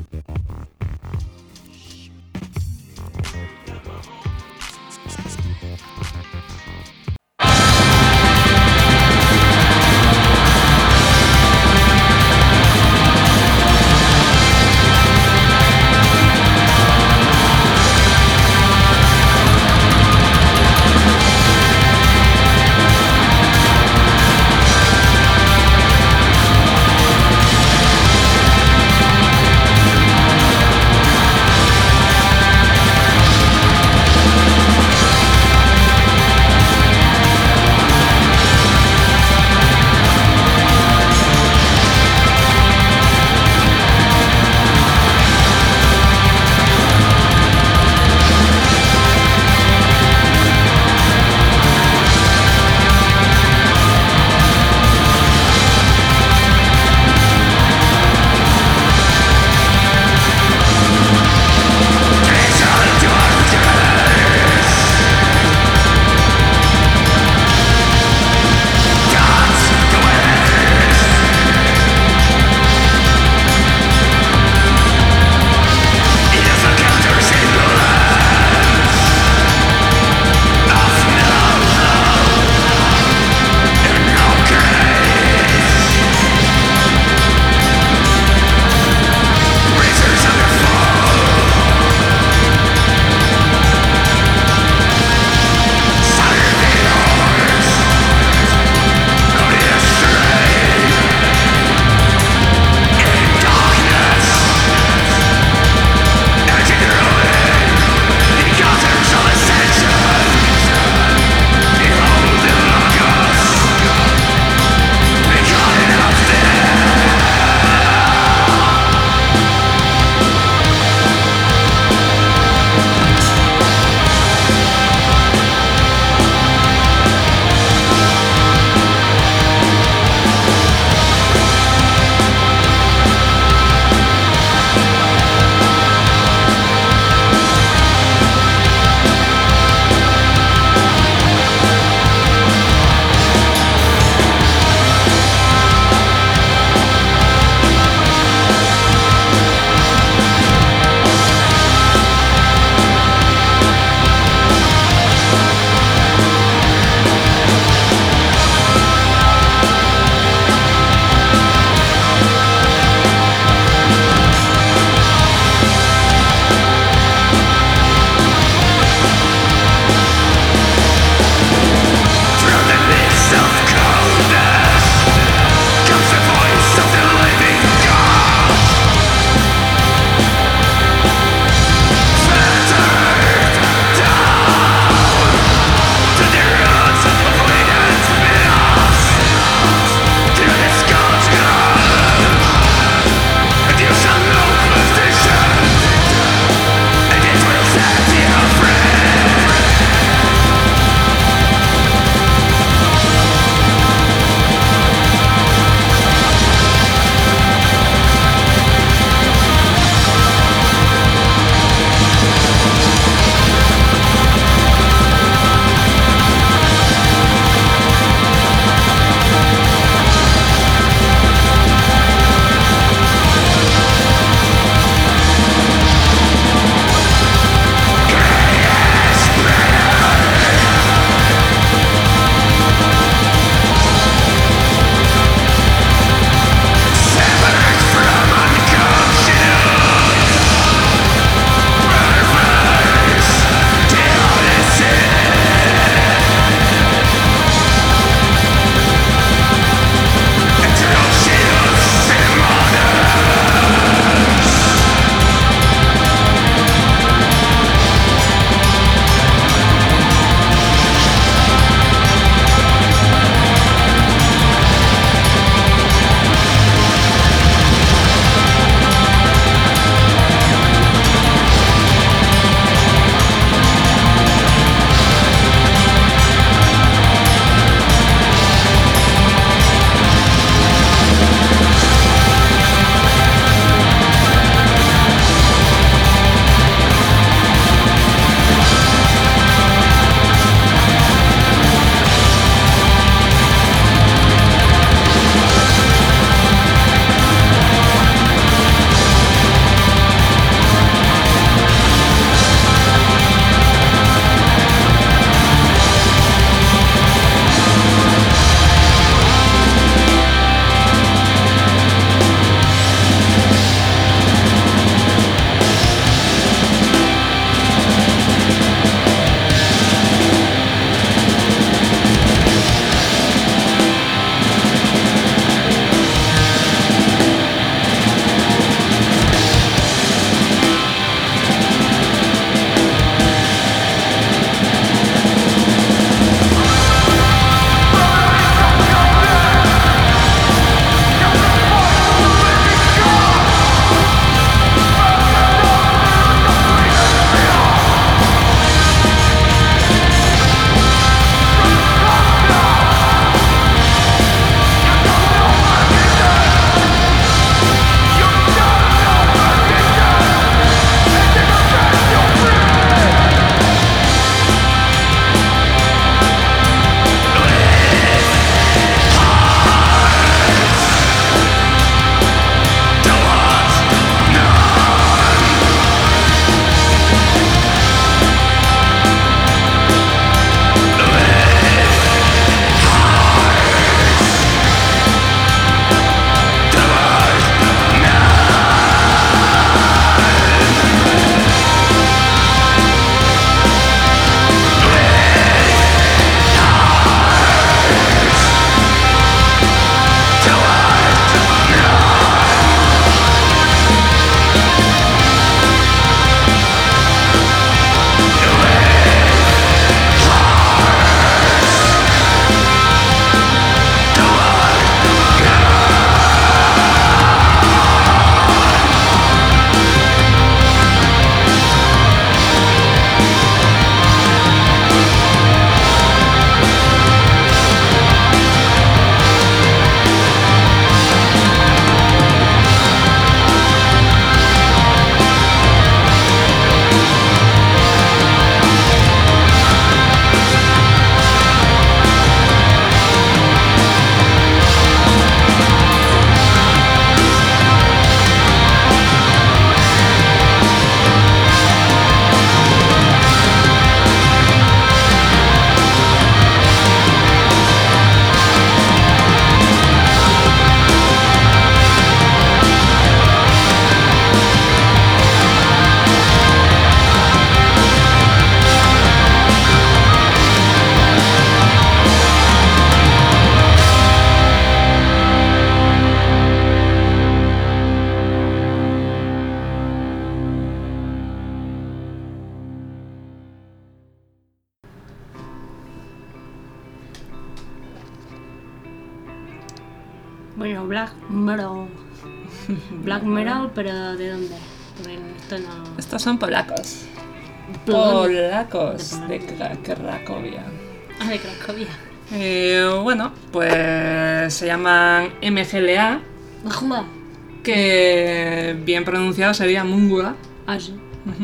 Bueno, black metal. Black metal, pero ¿de dónde? Porque esto no... Estos son polacos. ¿Dónde? Polacos De de Kra- Cracovia. Ah, de Cracovia. Eh, bueno, pues se llaman M G L A, Ajá. que bien pronunciado sería Mungua. Ah, sí.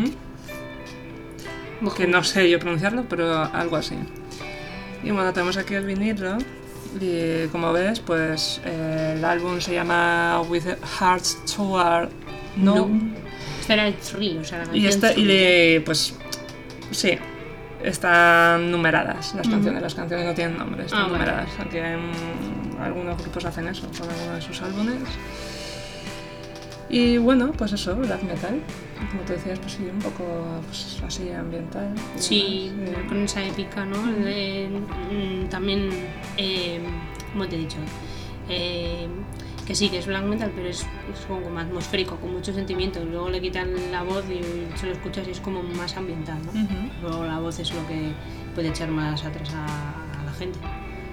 Ujú. Que no sé yo pronunciarlo, pero algo así. Y bueno, tenemos aquí el vinilo. Y como ves, pues eh, el álbum se llama With Hearts Toward No. No. Este era el Three, o sea, la Y, canción este, y Three. le, pues sí, están numeradas las Ujú. canciones. Las canciones no tienen nombre, están Ah, vale. numeradas. Aunque mm, algunos grupos hacen eso con algunos de sus álbumes. Y bueno, pues eso, black metal. Como tú decías, pues sí, un poco pues, así ambiental. y Sí, demás. con esa épica, ¿no? De- mm, también, eh, ¿cómo te he dicho? Eh, que sí, que es black metal, pero es, es como atmosférico, con mucho sentimiento. Luego le quitan la voz y se lo escuchas y es como más ambiental, ¿no? Ujú. Luego la voz es lo que puede echar más atrás a, a la gente.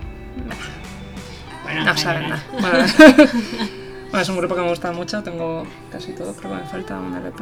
Bueno, No en saben general. nada. Bueno, bueno, es un grupo que me gusta mucho, tengo casi todo, creo que me falta un L P.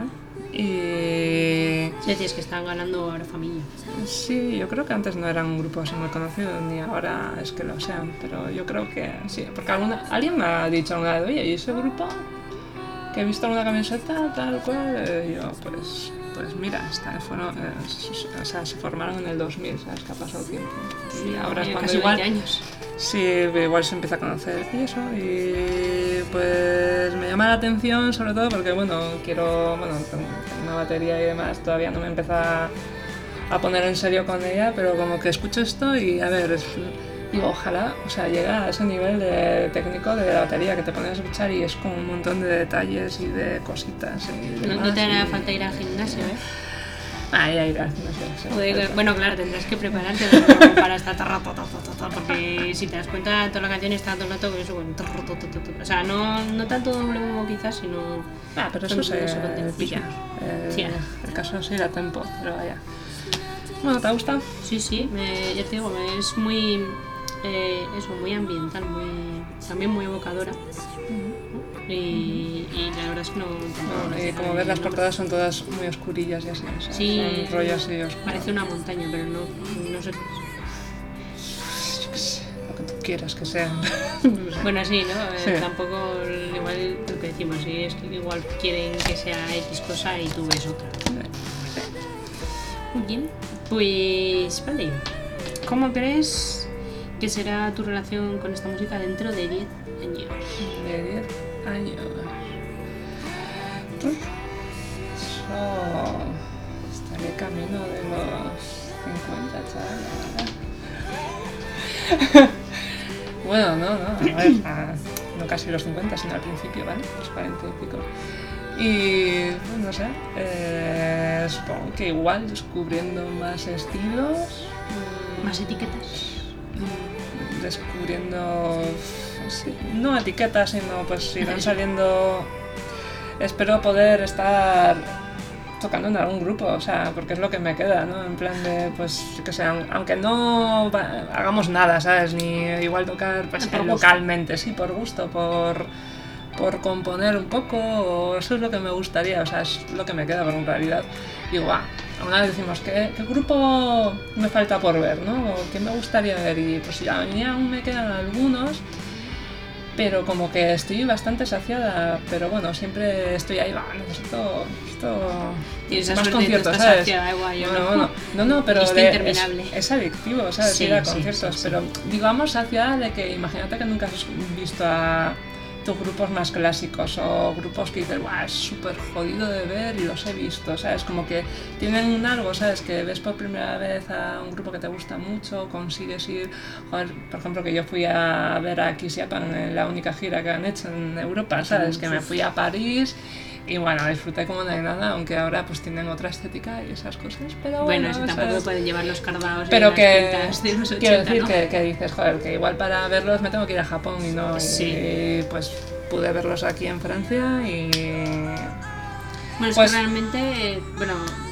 Y Sí, decías que están ganando ahora familia. sí, yo creo que antes no eran un grupo así muy conocido, ni ahora es que lo sean, pero yo creo que sí, porque alguna, alguien me ha dicho alguna vez, oye, ¿y ese grupo que he visto en una camiseta tal cual? Eh, yo, pues, pues mira, está, fueron, eh, s- o sea, se formaron en el dos mil, ¿sabes? Que ha pasado tiempo. Y ahora es ya cuando casi igual... veinte años. Sí, igual se empieza a conocer y eso, y pues me llama la atención sobre todo porque, bueno, quiero, bueno, tengo una batería y demás, todavía no me empieza a poner en serio con ella, pero como que escucho esto y, a ver, es- digo, ojalá, o sea, llega a ese nivel de técnico de la batería que te pones a escuchar y es con un montón de detalles y de cositas y No, demás. no te hará y- falta ir al gimnasio, ¿eh? Ah, ya irás, no sé, sí, Joder, falta. bueno, claro, tendrás que prepararte pero para estar tarra, ta, ta, ta, ta, ta, porque si te das cuenta, toda la canción está todo el rato con eso, con tarra, ta, ta, ta, ta. O sea, no, no tanto doble bombo quizás, sino... Ah, pero eso con se eso, con tempismo. pilla. Eh, Sí. El caso es ir a tempo, pero vaya. Bueno, ¿te gusta? Sí, sí, me, ya te digo, es muy... Eh, eso, muy ambiental, muy también muy evocadora. Y, y la verdad es que no... tampoco No, me y como ves, las portadas son todas muy oscurillas y así. O sea, Sí, son rollos así oscuros. parece una montaña, pero no, no sé... Yo qué sé, lo que tú quieras que sean. Bueno, sí, ¿no? Eh, Sí. Tampoco, igual lo que decimos, sí, es que igual quieren que sea X cosa y tú ves otra. Muy bien, pues vale. ¿Cómo crees que será tu relación con esta música dentro de diez años? De diez años. Uf. Eso... Estaré camino de los cincuenta, chaval. Bueno, no, no, a ver, a- no casi los cincuenta, sino al principio, ¿vale? Los cuarenta y pico. Y, pues, no sé, eh, supongo que igual descubriendo más estilos, ¿Más etiquetas? mm, descubriendo, sí, no etiquetas, sino pues irán saliendo, espero poder estar tocando en algún grupo, o sea, porque es lo que me queda, ¿no? En plan de, pues, que sea, aunque no va- hagamos nada, ¿sabes? Ni igual tocar pues, Por eh, gusto. localmente, sí, por gusto, por, por componer un poco, o eso es lo que me gustaría, o sea, es lo que me queda, pero en realidad digo, ah, una vez decimos, ¿qué, qué grupo me falta por ver, ¿no? O ¿qué me gustaría ver? Y pues ya, a mí aún me quedan algunos, pero como que estoy bastante saciada, pero bueno, siempre estoy ahí, va, necesito, necesito Tienes la más suerte de que conciertos, estás ¿sabes? saciada, igual, yo no, no. no, no, no, no, pero Está de- interminable. es, es adictivo, ¿sabes? Sí, Ir a sí, conciertos, sí, sí. pero digamos saciada de que imagínate que nunca has visto a tus grupos más clásicos o grupos que dices, guau, es súper jodido de ver y los he visto, ¿sabes? Como que tienen un algo, ¿sabes? Que ves por primera vez a un grupo que te gusta mucho, consigues ir, joder, por ejemplo, que yo fui a ver a Kiss Japan en la única gira que han hecho en Europa, ¿sabes? Que me fui a París y bueno, disfruté como no hay nada, aunque ahora pues tienen otra estética y esas cosas, pero Bueno, bueno, si tampoco ¿sabes? pueden llevar los cardados Pero y que las pintas de los ochenta, quiero decir ¿no? que, que dices, joder, que igual para verlos me tengo que ir a Japón y no, y, Sí. pues pude verlos aquí en Francia y Bueno, es pues- que realmente, eh, bueno,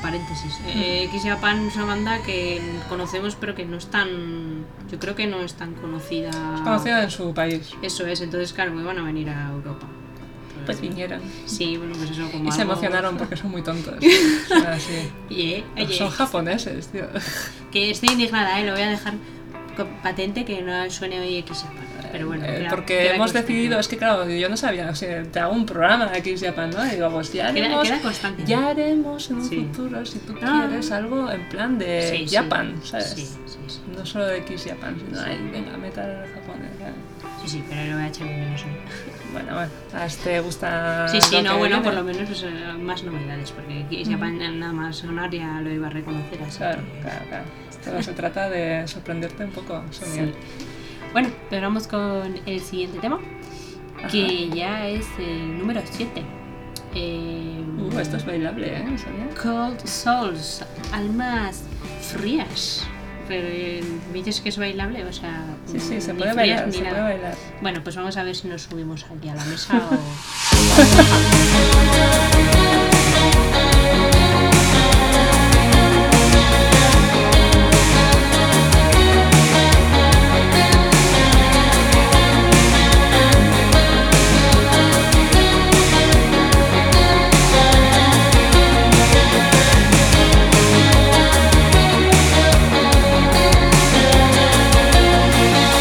paréntesis. Eh, X Japan es una banda que conocemos pero que no es tan... Yo creo que no es tan conocida. Es conocida en su país. Eso es, entonces claro, van a venir a Europa. Pues vinieron. Sí, bueno, pues eso como Y se algo- emocionaron porque son muy tontos. Son así. Oye, oye, Son japoneses, tío. que estoy indignada, ¿eh? Lo voy a dejar co- patente que no suene hoy X Japan. Pero bueno, Eh, queda- porque queda hemos constante. decidido, es que claro, yo no sabía, o sea, te hago un programa de X Japan, ¿no? Y digo, pues ya Queda- haremos, queda constante. ya haremos en un Sí. futuro, si tú Ah. quieres, algo en plan de Sí, sí. Japan, ¿sabes? Sí, sí, sí. No solo de X Japan, sino ahí, venga, metal japonés. ¿sabes? Sí, sí, pero lo voy a echar de menos hoy. Bueno, bueno, a este gusta. Sí, sí, lo no, que bueno, viene. por lo menos pues, eh, más novedades, porque X Japan nada más sonar ya lo iba a reconocer así. Claro, que- claro, claro. Esto se trata de sorprenderte un poco, Sonia. Sí. Bueno, pues vamos con el siguiente tema, que ya es el número siete. Eh, Uh, esto es bailable, ¿eh, Sonia? Cold Souls, almas frías. Pero eh, me dices que es bailable, o sea, Sí, sí, se ni puede frías bailar, ni se nada. puede bailar. Bueno, pues vamos a ver si nos subimos aquí a la mesa o...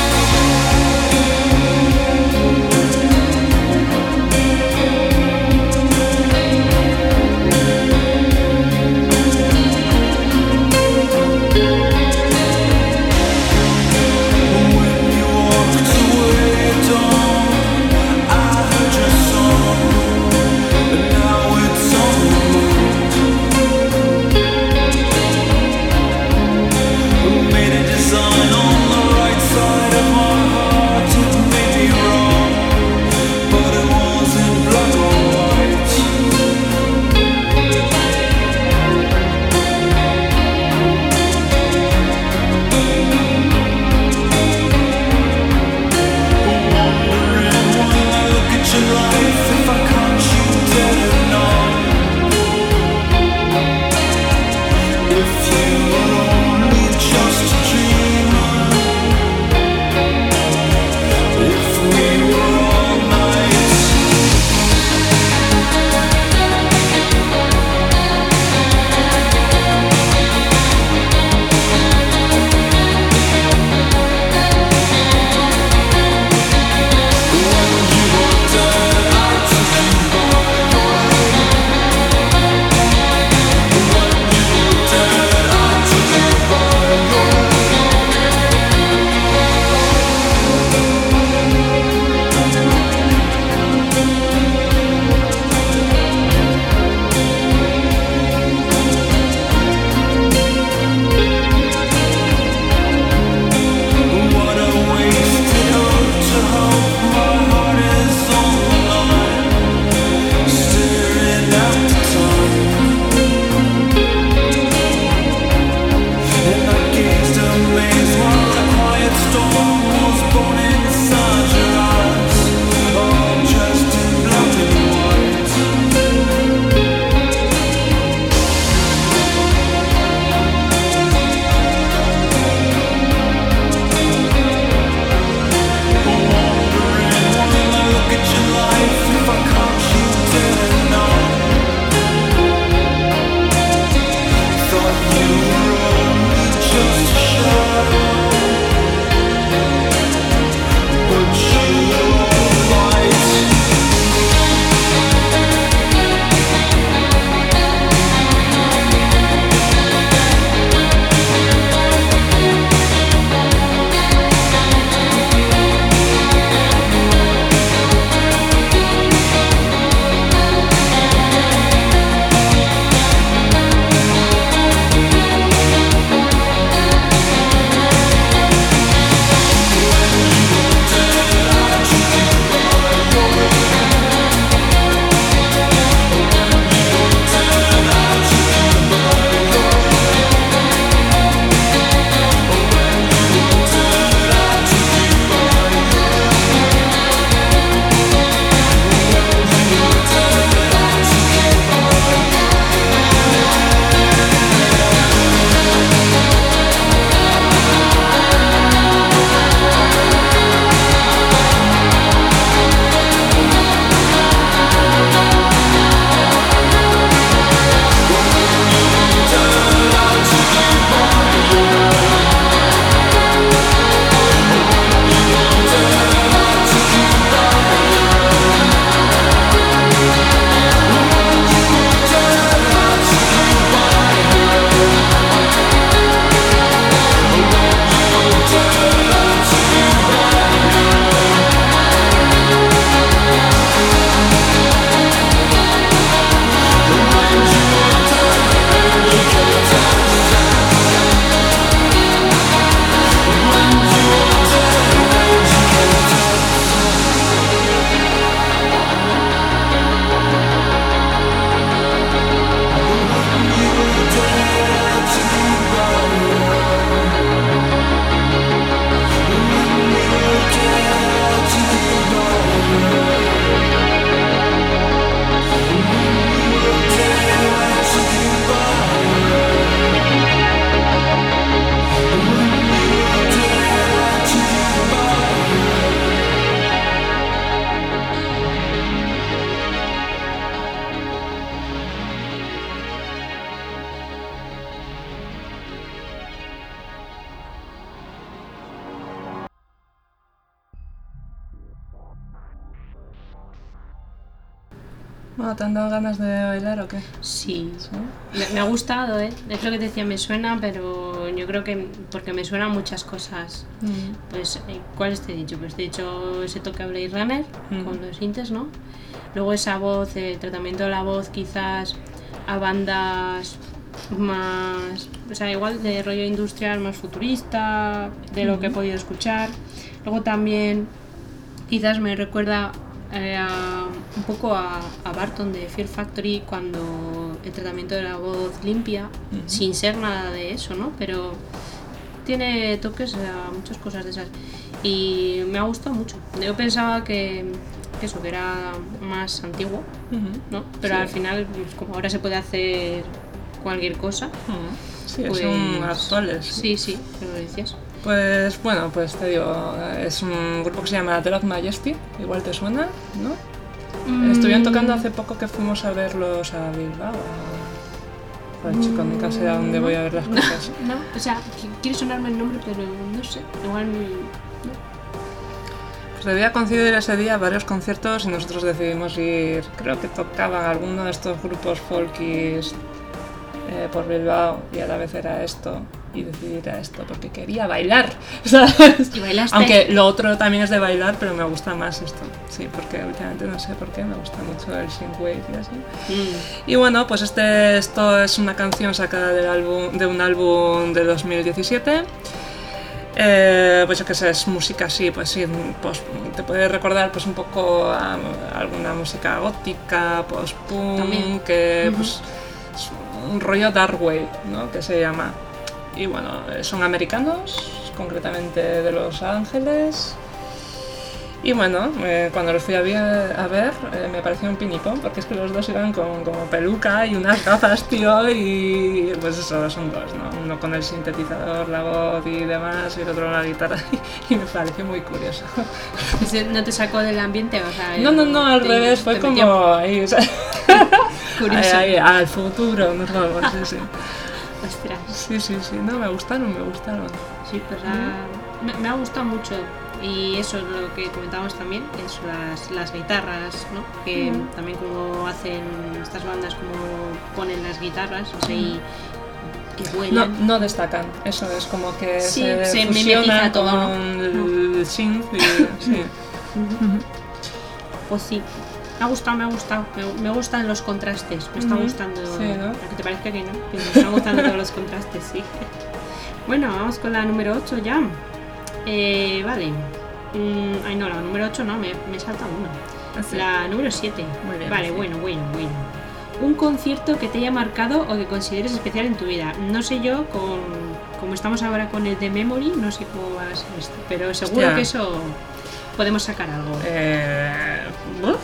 Thank Bueno, ¿te han dado ganas de bailar o qué? Sí, ¿Sí? me, me ha gustado, ¿eh? Es lo que te decía, me suena, pero yo creo que porque me suenan muchas cosas. Mm. Pues, eh, ¿cuáles te he dicho? Pues te he dicho ese toque a Blade Runner, Mm. con los sintes, ¿no? Luego esa voz, el tratamiento de la voz quizás a bandas más, o sea, igual de rollo industrial, más futurista, de lo que he podido escuchar. Luego también quizás me recuerda eh, a, un poco a, a Barton de Fear Factory, cuando el tratamiento de la voz limpia, Ujú. sin ser nada de eso, ¿no? Pero tiene toques a muchas cosas de esas y me ha gustado mucho. Yo pensaba que, que eso, que era más antiguo, Ujú. ¿no? Pero Sí. al final, pues, como ahora se puede hacer cualquier cosa, Mm. Sí, pues son actuales. sí, sí, lo decías. Pues bueno, pues te digo, es un grupo que se llama The Love Majesty, igual te suena, ¿no? Mm. Estuvieron tocando hace poco que fuimos a verlos a Bilbao. Joder, chico, nunca sé a dónde voy a ver las cosas. No, o sea, qu- quiere sonarme el nombre, pero no sé, igual no. Pues debía coincidir ese día varios conciertos y nosotros decidimos ir, creo que tocaban alguno de estos grupos folkies eh, por Bilbao y a la vez era esto. Y decidí ir a esto porque quería bailar, ¿sabes? ¿Y bailaste? Aunque lo otro también es de bailar, pero me gusta más esto. Sí, porque últimamente no sé por qué, me gusta mucho el synthwave y así. Mm. Y bueno, pues este, esto es una canción sacada del álbum, de un álbum de dos mil diecisiete. Eh, pues yo que sé, es música así, pues sí, pues, te puede recordar pues un poco a, a alguna música gótica, post-punk, También. que Ujú. pues es un rollo dark wave, ¿no? Que se llama. Y bueno, son americanos, concretamente de Los Ángeles. Y bueno, eh, cuando los fui a, vi- a ver, eh, me pareció un pinipón, porque es que los dos iban con como peluca y unas gafas, tío, y pues eso, son dos, ¿no? Uno con el sintetizador, la voz y demás, y el otro con la guitarra, y me pareció muy curioso. Ese ¿No te sacó del ambiente? O sea, No, no, no, al te- revés, fue te como metió- ahí, o sea, Curioso. ahí, ahí, al futuro, nos vamos, sí, sí. Ostras, Sí, sí, sí, no, me gustaron, me gustaron. sí, pues ah, me, me ha gustado mucho. Y eso es lo que comentábamos también, es las, las guitarras, ¿no? Que Mm. también como hacen estas bandas, como ponen las guitarras, o sea, y que No, huelen. no destacan, eso es como que Sí, se, se fusiona mimetiza todo, ¿no? con el synth y, sí. Pues sí, me ha gustado, me ha gustado. Me, me gustan los contrastes, me está Ujú, gustando. sí, ¿no? Aunque te parezca que no, que me están gustando todos los contrastes, sí. Bueno, vamos con la número ocho ya. Eh, vale. Mm, ay, no, la número ocho no, me, me salta una. Ah, sí. La número siete. Muy bien, Vale, sí. bueno, bueno, bueno. Un concierto que te haya marcado o que consideres especial en tu vida. No sé yo, con como estamos ahora con el de Memory, no sé cómo va a ser esto, pero seguro Hostia. que eso podemos sacar algo. Eh, uf.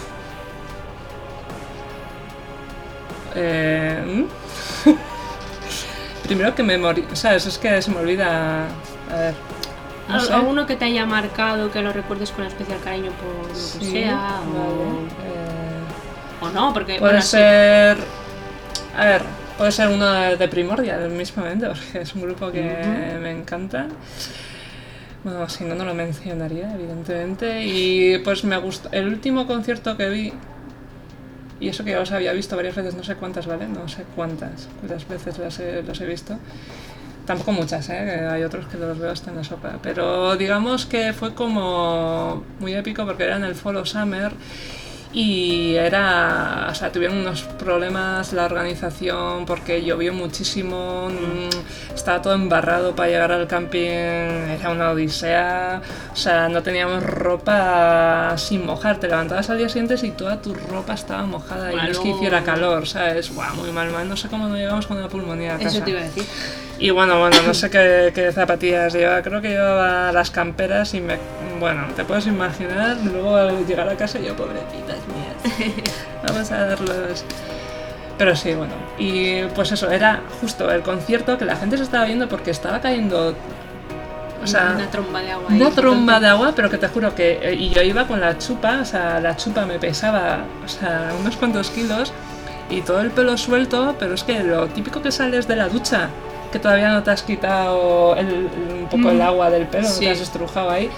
Eh, ¿mm? Primero que me morí, ¿sabes? Es que se me olvida. A ver. No Al- sé. ¿Alguno que te haya marcado, que lo recuerdes con especial cariño por lo que Sí, sea? vale. Eh, O, o no, porque... Puede bueno, sí. ser. A ver, puede ser uno de, de Primordial mismamente, porque es un grupo que Ujú. me encanta. Bueno, si no, no lo mencionaría, evidentemente. Y pues me gustó. El último concierto que vi, y eso que ya los había visto varias veces, no sé cuántas, ¿vale? No sé cuántas, cuántas veces las he- los he visto. Tampoco muchas, ¿eh? Que hay otros que los veo hasta en la sopa. Pero digamos que fue como muy épico porque era en el Follow Summer y era, o sea, tuvieron unos problemas la organización porque llovió muchísimo, mm, estaba todo embarrado para llegar al camping, era una odisea, o sea, no teníamos ropa sin mojar, te levantabas al día siguiente y toda tu ropa estaba mojada y no es que Malo. hiciera calor, ¿sabes? Guau, muy mal, mal, no sé cómo no llegamos con una pulmonía a casa. Eso te iba a decir. Y bueno, bueno, no sé qué, qué zapatillas llevaba, creo que llevaba las camperas y me... Bueno, te puedes imaginar, luego al llegar a casa yo, pobrecitas mías, vamos a darlos... Pero sí, bueno, y pues eso, era justo el concierto que la gente se estaba viendo porque estaba cayendo... O sea, una tromba de agua. ahí, una tromba entonces- de agua, pero que te juro que... eh, Y yo iba con la chupa, o sea, la chupa me pesaba, o sea, unos cuantos kilos y todo el pelo suelto, pero es que lo típico que sales de la ducha, que todavía no te has quitado el- un poco el Mm. agua del pelo, no Sí. te has estrujado ahí,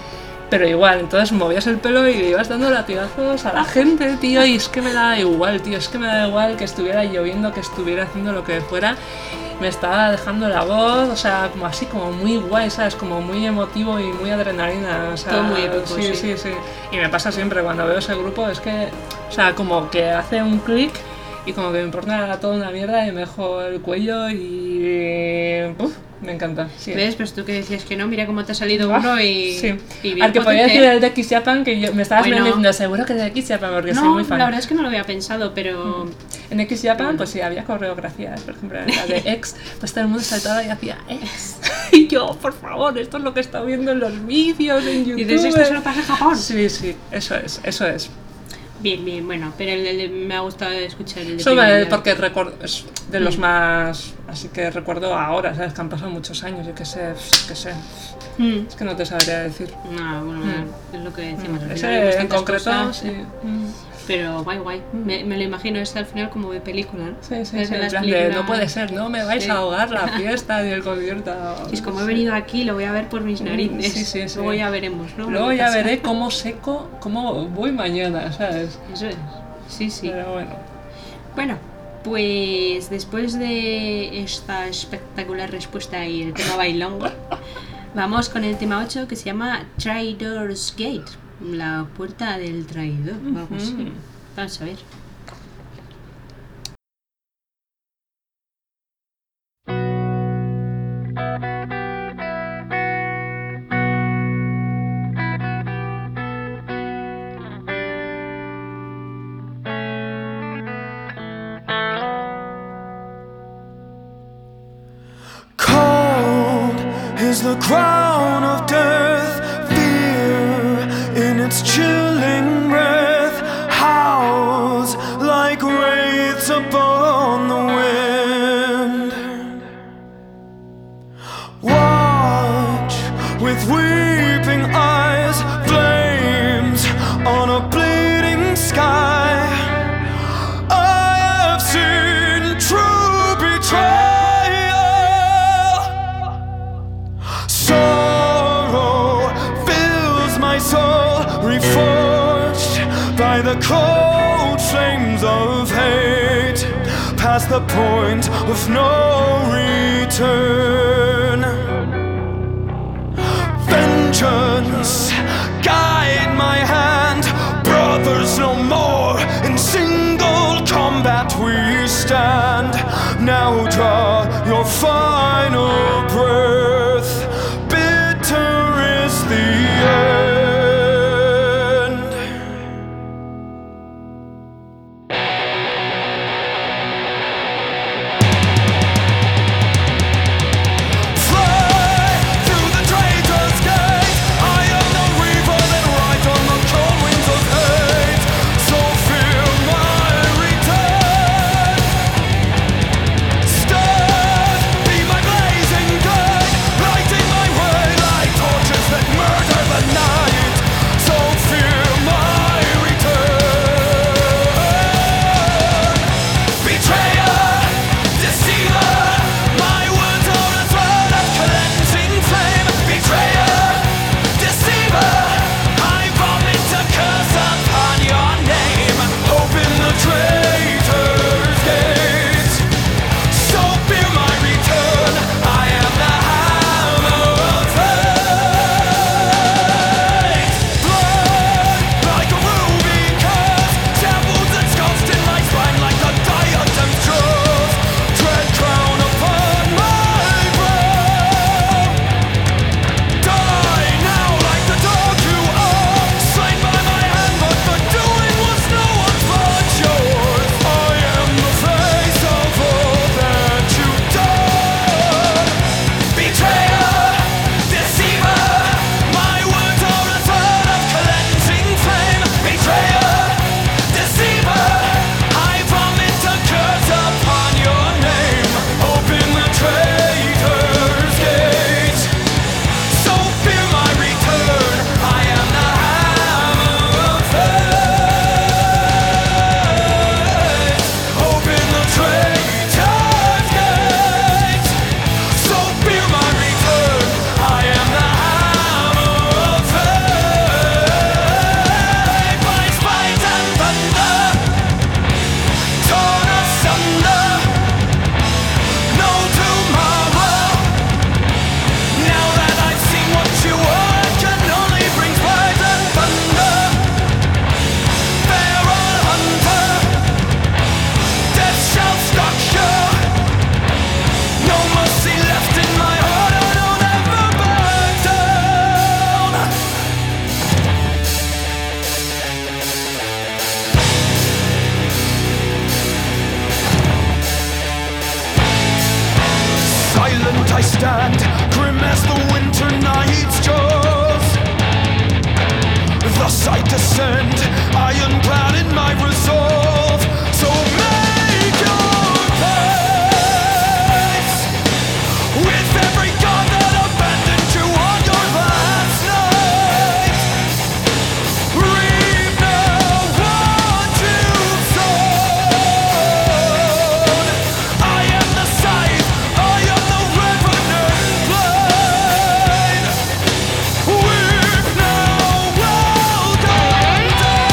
pero igual, entonces movías el pelo y ibas dando latigazos a la gente, tío, y es que me da igual, tío, es que me da igual que estuviera lloviendo, que estuviera haciendo lo que fuera, me estaba dejando la voz, o sea, como así, como muy guay, ¿sabes? Como muy emotivo y muy adrenalina, o sea, todo muy épico, sí, sí. sí, sí, y me pasa siempre cuando veo ese grupo, es que, o sea, como que hace un clic y como que me importa toda una mierda y me dejo el cuello y... uf, me encanta. Sí. ¿Ves? Pues tú que decías que no, mira cómo te ha salido uno y... Sí. y bien Al que podía potente. decir el de X Japan, que yo, me estabas Bueno. diciendo, seguro que de X Japan, porque No, soy muy fan. la verdad es que no lo había pensado, pero... En X Japan, pues sí, había coreografías, por ejemplo, en la de X, pues todo el mundo saltaba y hacía X. Y yo, por favor, esto es lo que he estado viendo en los vídeos, en YouTube. Y dices, esto se lo pasa en Japón. Sí, sí, eso es, eso es. Bien, bien, bueno, pero el, el- me ha gustado escuchar el de Eso me- Primavera. porque recuerdo, es de los Mm. más, así que recuerdo ahora, ¿sabes? Que han pasado muchos años, yo qué sé, qué sé. Mm. Es que no te sabría decir. No, bueno, Mm. es lo que decíamos. al final Ese vemos en tantas concreto, cosas, sí. Mm. Pero guay, guay. Me, me lo imagino, es al final como de película, ¿no? Sí, sí, Es sí, en en las plan de, películas- no puede ser, no me vais Sí. a ahogar la fiesta ni el concierto. Y es como he venido aquí, lo voy a ver por mis narices. Sí, sí, sí. Luego ya veremos, ¿no? Luego Lo que ya pasa. veré cómo seco, cómo voy mañana, ¿sabes? Eso es. Sí, sí. Pero bueno. Bueno, pues después de esta espectacular respuesta y el tema bailongo, vamos con el tema ocho que se llama Traidor's Gate, la puerta del traidor, o algo así. Ujú. Vamos a ver. Cold is the crown of death, fear in its chilling breath howls like wraiths upon the wind. Watch with weeping eyes, flames on a bleeding sky. I have seen true betrayal. Sorrow fills my soul, reforged by the cold flames of hate, past the point of no return. Vengeance, guide my hand, brothers no more, in single combat we stand. Now draw your final breath, bitter is the end. Fly through the traitor's gate, I am the weaver that ride on the cold winds of hate. So fear my return. Stand, be my blazing I stand, grim as the winter night's jaws. Thus I descend, ironclad in my resolve. So make your peace with every gun that abandoned you on your last night. Reap now what you've sown. I am the scythe, I am the revenant blade. Weep now, welcome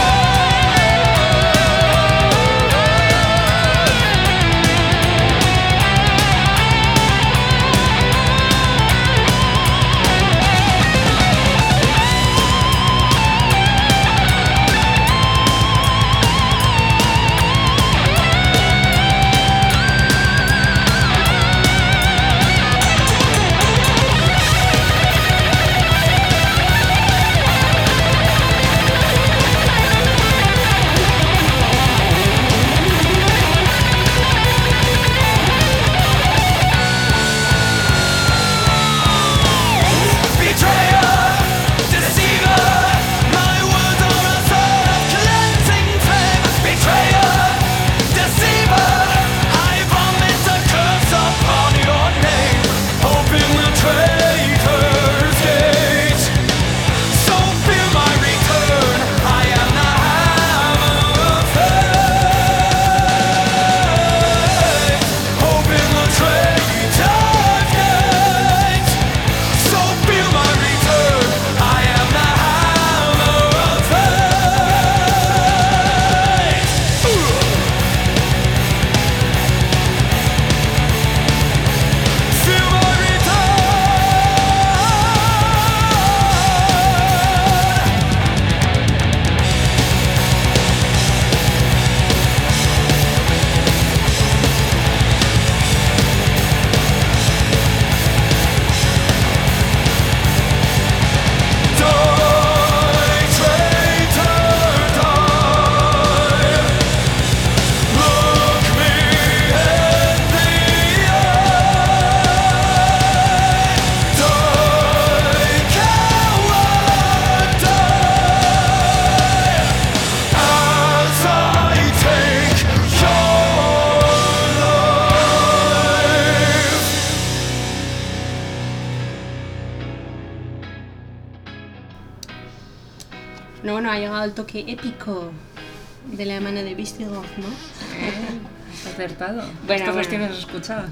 No, bueno, ha llegado el toque épico de la mano de Visigoth, ¿no? Eh, has acertado. Bueno, Estos los bueno. tienes escuchados.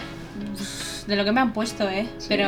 De lo que me han puesto, ¿eh? Sí. Pero,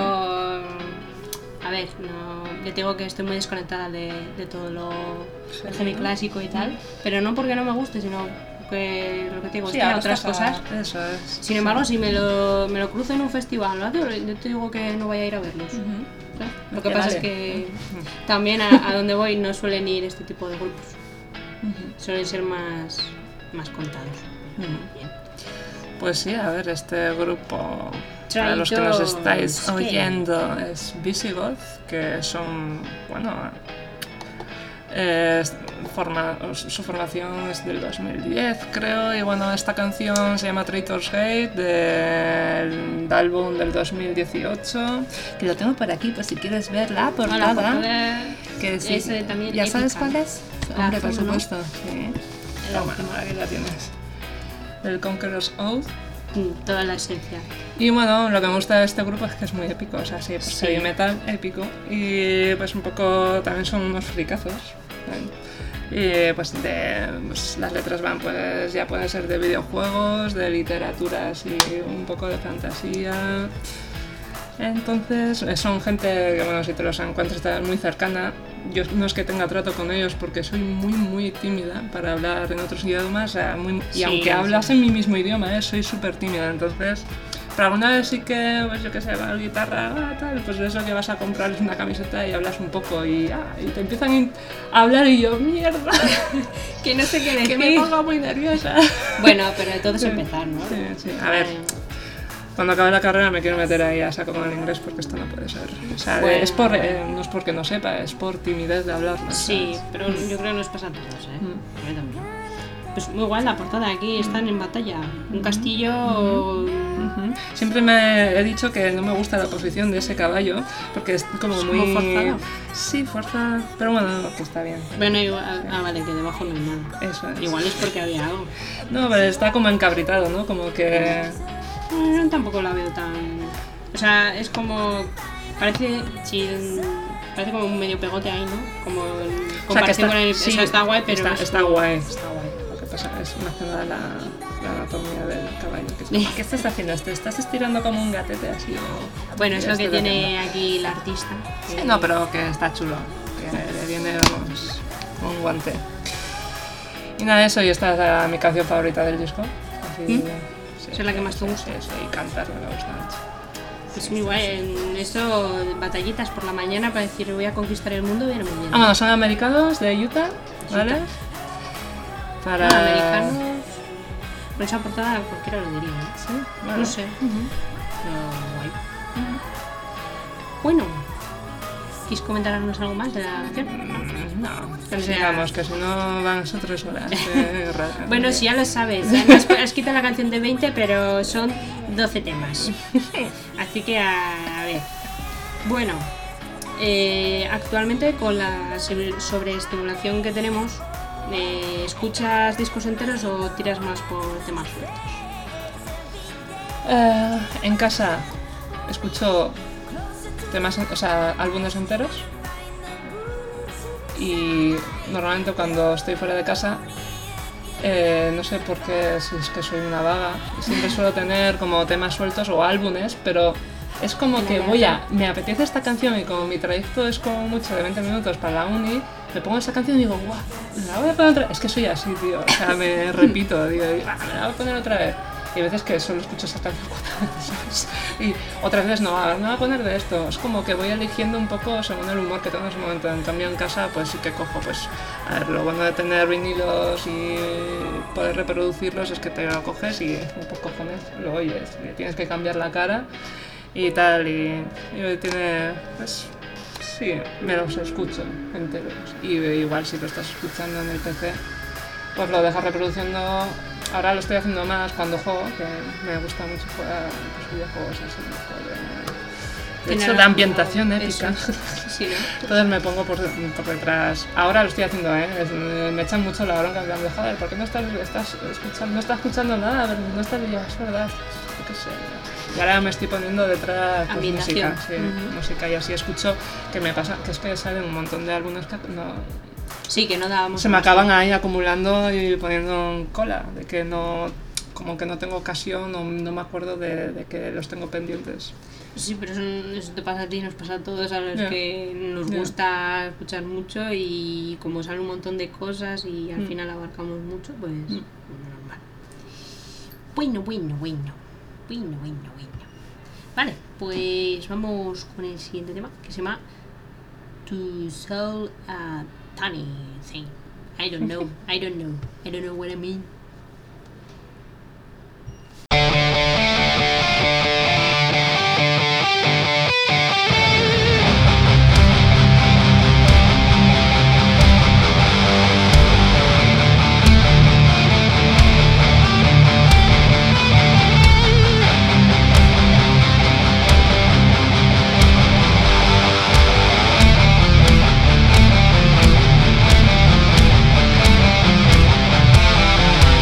a ver, no, yo te digo que estoy muy desconectada de, de todo lo semiclásico y tal, pero no porque no me guste, sino que lo que te digo, Sí, es que hay ahora otras estás a- cosas. Eso es. Sin embargo, si me lo, me lo cruzo en un festival, ¿no? yo te digo que no voy a ir a verlos. ¿sabes? Lo que Que pasa vale. es que también a, a donde voy no suelen ir este tipo de grupos. Suelen ser más, más contados. Bien. Pues sí, a ver, este grupo, para los que nos estáis Traidores, ¿qué? oyendo, es Visigoth, que son, bueno, eh, forma, su formación es del dos mil diez, creo, y bueno, esta canción se llama Traitor's Gate, del álbum del dos mil dieciocho, que lo tengo por aquí, pues si quieres ver la No, portada. la portada Que sí, es, eh, también ¿ya sabes épica. cuál es? La Hombre, por azul, ¿no? supuesto. Sí. La Toma, última. aquí la tienes. El Conqueror's Oath. Mm, toda la esencia. Y bueno, lo que me gusta de este grupo es que es muy épico, o sea, sí, pues Sí. heavy metal épico. Y pues un poco también son unos fricazos. ¿vale? Y pues, de, pues las letras van, pues ya pueden ser de videojuegos, de literatura, así, un poco de fantasía. Entonces, eh, son gente que, bueno, si te los encuentras estás muy cercana. Yo no es que tenga trato con ellos porque soy muy, muy tímida para hablar en otros idiomas. O sea, muy- y Sí, aunque sí. hablas en mi mismo idioma, eh, soy súper tímida. Entonces, pero alguna vez sí que, pues yo que sé, va la guitarra, ah, tal, pues eso que vas a comprarles una camiseta y hablas un poco y, ah, y te empiezan in- a hablar y yo, mierda, Que no sé qué decir. que me pongo muy nerviosa. Bueno, pero todo es empezar, ¿no? Sí, sí. A ver, cuando acabe la carrera me quiero meter ahí a saco con el inglés porque esto no puede ser. O sea, Bueno. es por, eh, no es porque no sepa, es por timidez de hablarlo. Sí, ¿sabes? pero yo creo que nos pasa a todos, ¿eh? Mm. A mí también. Pues muy guay la portada, aquí están en batalla. Un castillo... Ujú. Siempre me he dicho que no me gusta la posición de ese caballo porque es como Es muy... como forzada. Sí, forzada, pero bueno, que está bien. Bueno, igual... Ah, vale, que debajo no hay nada. Eso es. Igual es porque había algo. No, pero está como encabritado, ¿no? Como que... No, tampoco la veo tan... O sea, es como... Parece... Sí, parece como un medio pegote ahí, ¿no? Como en O sea, que comparación está, con el... sí, o sea, está guay, pero... Está, es está como- guay, está guay. Lo que pasa es más que nada la, la anatomía del caballo. Que es como, ¿qué estás haciendo? ¿Te estás estirando como un gatete así? O... Bueno, es ¿Qué lo que estoy tiene haciendo? aquí el artista. Sí, que- no, pero que está chulo. Que le viene, vamos, un guante. Y nada, eso, y esta es la- mi canción favorita del disco. Así, ¿Mm? sí, ¿Esa es la que más te sí, gusta? Sí, sí, y cantar me gusta mucho. Es muy guay. En esto, batallitas por la mañana para decir voy a conquistar el mundo, viene muy bien. Ah, bueno, son americanos de Utah, ¿vale? Utah. Para... Ah, americanos. Con esa portada cualquiera lo diría, ¿eh? Sí, bueno. No sé. Pero guay. Bueno, ¿quieres comentarnos algo más de la canción? No, O sea- digamos que si no van a ser tres horas. eh, ra- Bueno, si ya lo sabes, ya has, has quitado la canción de veinte, pero son doce temas. Así que a, a ver. Bueno, eh, actualmente con la sobre- sobreestimulación que tenemos, eh, ¿escuchas discos enteros o tiras más por temas sueltos? Eh, en casa escucho temas, o sea, álbumes enteros. Y normalmente cuando estoy fuera de casa, eh, no sé por qué, si es que soy una vaga, siempre suelo tener como temas sueltos o álbumes, pero es como que voy a, me apetece esta canción y como mi trayecto es como mucho de veinte minutos para la uni, me pongo esa canción y digo, guau, me la voy a poner otra vez. Es que soy así, tío, o sea, me repito, digo, ah, me la voy a poner otra vez. Y a veces que solo escucho esa canción cuatro veces, ¿sabes? Y otras veces no, a ver, me voy a poner de esto. Es como que voy eligiendo un poco según el humor que tengo en ese momento. En cambio en casa pues sí que cojo, pues, a ver, lo bueno de tener vinilos y poder reproducirlos es que te lo coges y un poco cojones, lo oyes. Y tienes que cambiar la cara y tal, y, y tiene, pues, sí, me los escucho enteros. Y igual si lo estás escuchando en el P C, pues lo dejas reproduciendo. Ahora lo estoy haciendo más cuando juego, que me gusta mucho jugar pues, videojuegos así. De, de hecho, Tener la ambientación eso. épica. Sí, ¿no? Entonces me pongo por, por detrás. Ahora lo estoy haciendo, ¿eh? Es- me echan mucho la bronca. Me de joder, ¿por qué no estás, estás escuchando, no estás escuchando nada? No estás, y yo, es verdad. Yo qué sé. Y ahora me estoy poniendo detrás pues, Ambientación. música, sí, Ujú. música. Y así escucho que me pasa, que es que salen un montón de álbumes que no, Sí, que no dábamos. se me más. acaban ahí acumulando y poniendo en cola, de que no, como que no tengo ocasión o no me acuerdo de, de que los tengo pendientes. Sí, pero eso, eso te pasa a ti, nos pasa a todos a los Ya. que nos Ya. gusta escuchar mucho y como sale un montón de cosas y al Mm. final abarcamos mucho, pues Mm. normal. Bueno, bueno, bueno. Bueno, bueno, bueno. Vale, pues vamos con el siguiente tema que se llama To Sell a Tiny Thing. I don't know, I don't know, I don't know what I mean. To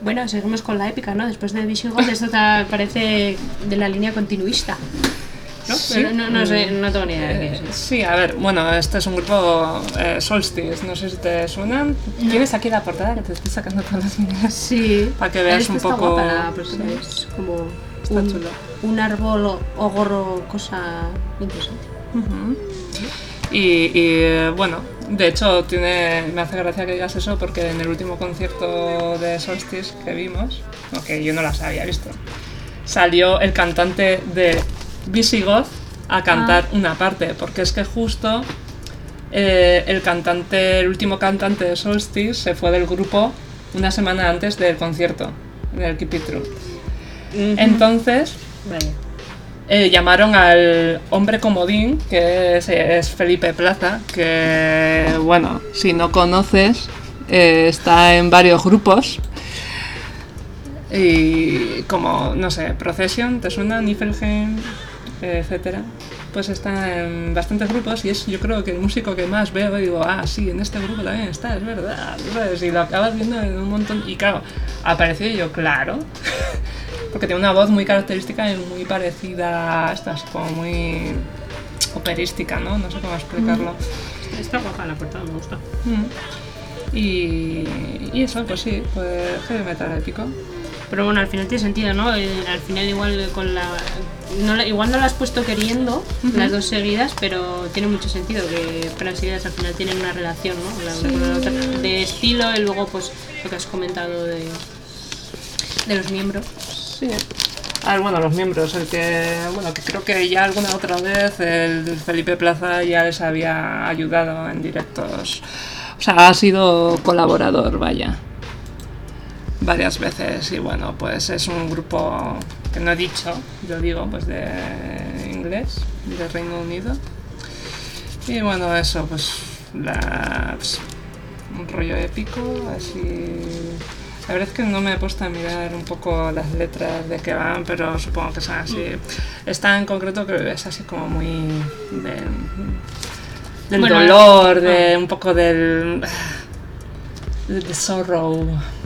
Bueno, seguimos con la épica, ¿no? Después de Visigoth, esto ta- parece de la línea continuista, ¿no? Sí. Pero no, no sé, no tengo ni idea de qué Eh, es. sí, a ver, bueno, este es un grupo eh, Solstice, no sé si te suenan. Tienes aquí la portada que te estoy sacando todas las líneas. Sí. Para que veas Esta un está poco. guapa, la- pues, es como Está un, chulo. un árbol o- ogro, cosa interesante. Ujú. Y, y, eh, bueno, de hecho tiene, me hace gracia que digas eso porque en el último concierto de Solstice que vimos, aunque yo no las había visto, salió el cantante de Visigoth a cantar una parte, porque es que justo eh, el cantante, el último cantante de Solstice se fue del grupo una semana antes del concierto, del Keep It True. Entonces Vaya. eh, llamaron al hombre comodín, que es, es Felipe Plaza, que, bueno, si no conoces, eh, está en varios grupos. Y como, no sé, Procession, ¿te suena? Niflheim, eh, etcétera. Pues está en bastantes grupos y es, yo creo que el músico que más veo y digo, ah, sí, en este grupo también está, es verdad, ¿sabes? Y lo acabas viendo en un montón. Y claro, apareció y yo, claro. Porque tiene una voz muy característica y muy parecida a esta, así como muy operística, ¿no? No sé cómo explicarlo. Está guapa la portada, me gusta. Mm. Y, y eso, pues sí, pues heavy metal épico. Pero bueno, al final tiene sentido, ¿no? Eh, al final igual con la... No, la- igual no la has puesto queriendo, las dos seguidas, pero tiene mucho sentido que las seguidas al final tienen una relación, ¿no? La una con la otra, de estilo y luego pues lo que has comentado de, de los miembros. Sí. Ah, bueno, los miembros, el que, bueno, que creo que ya alguna otra vez el Felipe Plaza ya les había ayudado en directos. O sea, ha sido colaborador, vaya. Varias veces y bueno, pues es un grupo que no he dicho, yo digo, pues de inglés, de Reino Unido. Y bueno, eso, pues, la, pues un rollo épico, así... La verdad es que no me he puesto a mirar un poco las letras de qué van, pero supongo que son así. Esta en concreto creo que es así como muy de, del Bueno, dolor, de un poco del... de, de sorrow.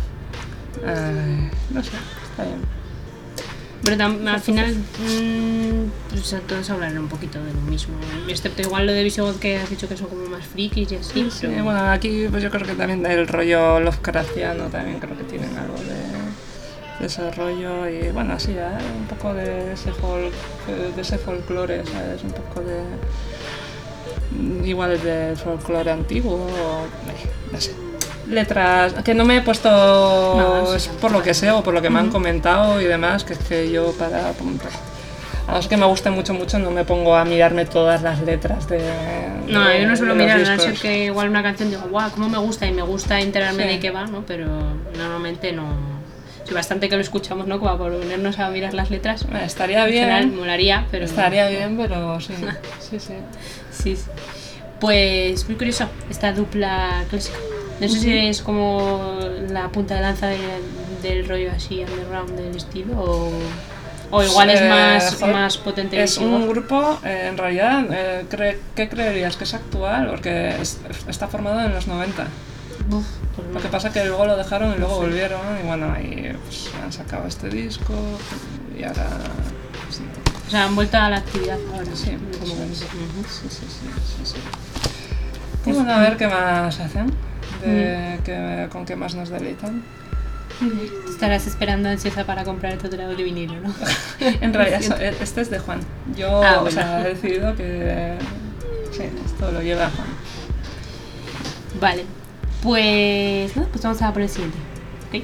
Ay, no sé, está bien. Pero tam- al final, mmm, pues a todos hablan un poquito de lo mismo, excepto igual lo de Visigoth que has dicho que son como más frikis y así. Sí, pero- bueno, aquí pues yo creo que también el rollo Lovecraftiano también creo que tienen algo de, de ese rollo y bueno, así, ¿eh? Un poco de ese, folk, de ese folclore, ¿sabes? Un poco de... igual de folclore antiguo, o, eh, no sé. Letras que no me he puesto No, sí, es por lo que sé o por lo que me han comentado y demás, que es que yo para... A no ser que me guste mucho, mucho, no me pongo a mirarme todas las letras de. No, de- yo no suelo de los mirar, a no discos. ser que igual una canción digo, guau, cómo me gusta y me gusta enterarme Sí. de qué va, ¿no? Pero normalmente no. Sí, bastante que lo escuchamos, ¿no? Como por ponernos a mirar las letras. Eh, Estaría En general, bien. molaría, pero. Estaría bien, pero sí. Sí, sí. Sí, sí. Pues muy curioso, esta dupla clásica. No sé si es como la punta de lanza de- del rollo así underground del estilo o, o igual es Eh, más, joder, más potente. Es que un Visigoth. grupo, eh, en realidad, eh, cre- ¿qué creerías? ¿Que es actual? Porque es- está formado en los noventa. Uf, pues no. Lo que pasa es que luego lo dejaron y luego volvieron y bueno, ahí pues, han sacado este disco y ahora... pues, O sea, han vuelto a la actividad ahora. sí, como sí, ven. sí, Ujú. sí, sí, sí, sí, sí. Y bueno, a ver qué más hacen, de, qué- con qué más nos deleitan. Estarás esperando ansiosa para comprar el tutorial de vinilo, ¿no? En realidad, so- este es de Juan. Yo Ah, o bueno. sea, he decidido que sí, esto lo lleva Juan. Vale. Pues, ¿no? Pues vamos a por el siguiente. ¿Ok?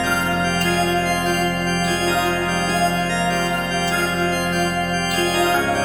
Thank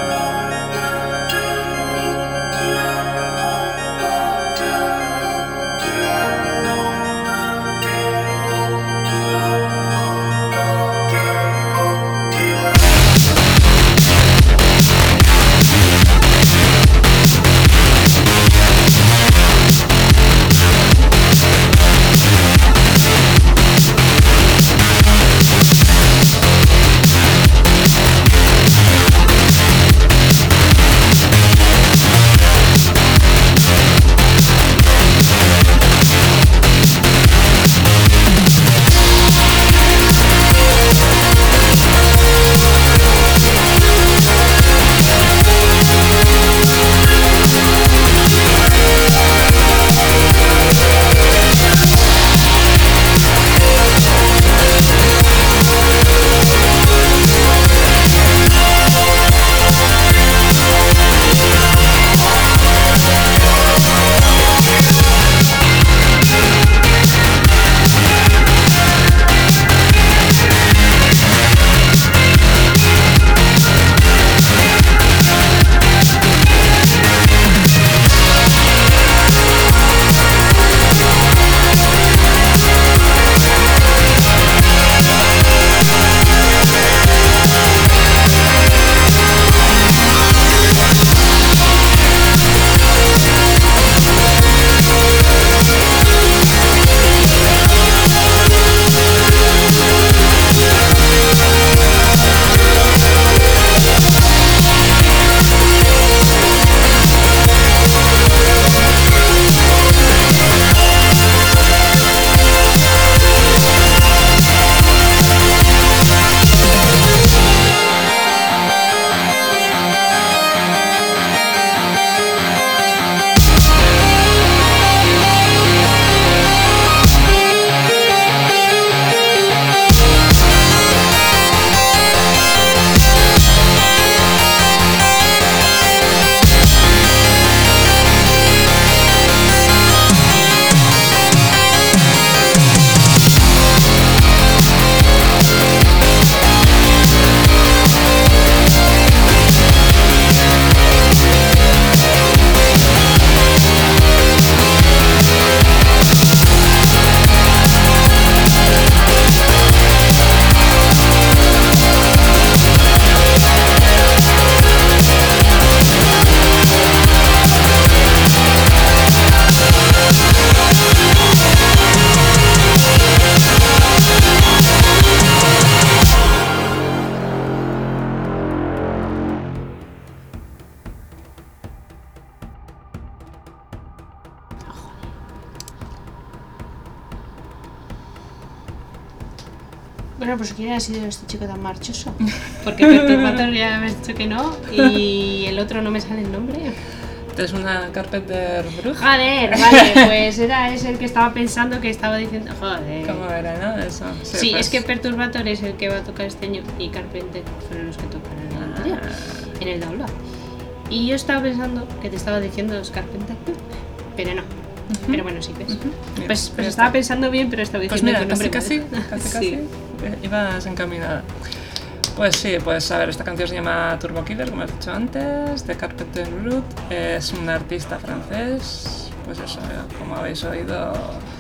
Bueno, pues quién ha sido este chico tan marchoso. Porque Perturbator ya me has dicho que no. Y el otro no me sale el nombre. Es una Carpenter Brut. Joder, vale, pues era ese el que estaba pensando que estaba diciendo. Joder. ¿Cómo era, no? Eso. Sí, Sí, pues, es que Perturbator es el que va a tocar este año y Carpenter fueron los que tocaron en el anterior, en el download. Y yo estaba pensando que te estaba diciendo los Carpenter, pero no. Uh-huh. Pero bueno, sí, pues. Uh-huh. Pues, pues, pues estaba pensando bien, pero estaba diciendo pues mira, que nombre casi, casi, casi, casi, sí. ibas encaminada. Pues sí, pues a ver, esta canción se llama Turbo Killer, como has dicho antes, de Carpenter Brut. Es un artista francés, pues eso, como habéis oído,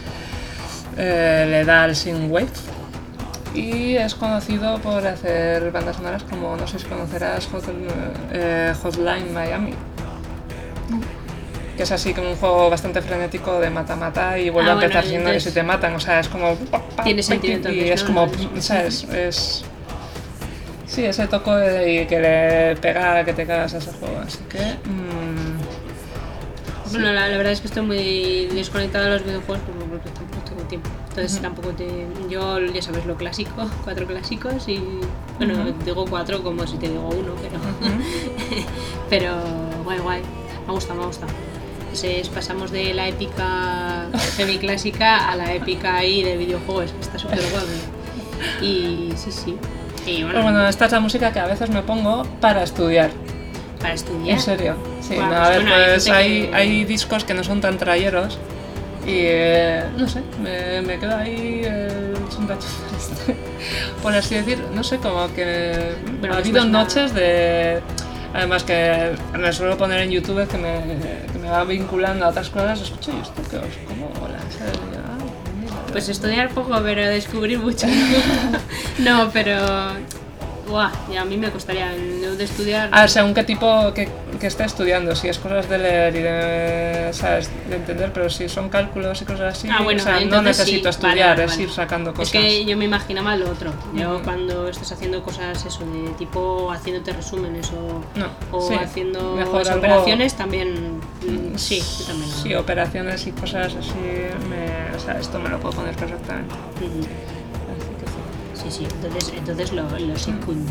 eh, le da al synthwave. Y es conocido por hacer bandas sonoras como, no sé si conocerás, Hot, eh, Hotline Miami. Que es así como un juego bastante frenético de mata-mata y vuelve ah, a empezar bueno, siendo que si te matan, o sea, es como... Tiene sentido entonces, y es ¿no? como, No, ¿sabes? Es... Sí, ese toco de, y que le pega que te cagas a ese juego, así que... Mmm, bueno, sí. la, la verdad es que estoy muy desconectada de los videojuegos porque tampoco tengo tiempo. Entonces uh-huh. tampoco te... Yo, ya sabes, lo clásico, cuatro clásicos y... Bueno, uh-huh. digo cuatro como si te digo uno, pero... Uh-huh. Pero guay, guay. Me gusta, me gusta. Entonces pasamos de la épica semiclásica a la épica ahí de videojuegos, que está súper guay. Y sí, sí. Y bueno, Pero bueno, esta es la música que a veces me pongo para estudiar. ¿Para estudiar? En serio. Sí, wow, no, a ver, bueno, pues hay, hay, que... hay discos que no son tan trayeros y eh, no sé, me, me quedo ahí el chungacho este, por así decir, no sé, como que bueno, ha habido noches de... Además que me suelo poner en YouTube que me, que me va vinculando a otras cosas, escucho y esto que os como mola, ¿sabes? Pues estudiar poco, pero descubrir mucho. No, pero... Buah, y a mí me costaría de estudiar... A ver, según qué tipo que, que esté estudiando, si es cosas de leer y de, ¿sabes? De entender, pero si son cálculos y cosas así, ah, bueno, o sea, no necesito sí. estudiar, vale, vale, es vale. ir sacando cosas. Es que yo me imaginaba lo otro. Yo uh-huh. cuando estás haciendo cosas eso, de tipo haciéndote resúmenes o, no, o sí. haciendo algo... operaciones, también... Mm, sí, yo también. ¿no? Sí, operaciones y cosas así, me, o sea, esto me lo puedo poner perfectamente. Uh-huh. Sí, sí, entonces, entonces lo, lo secundo.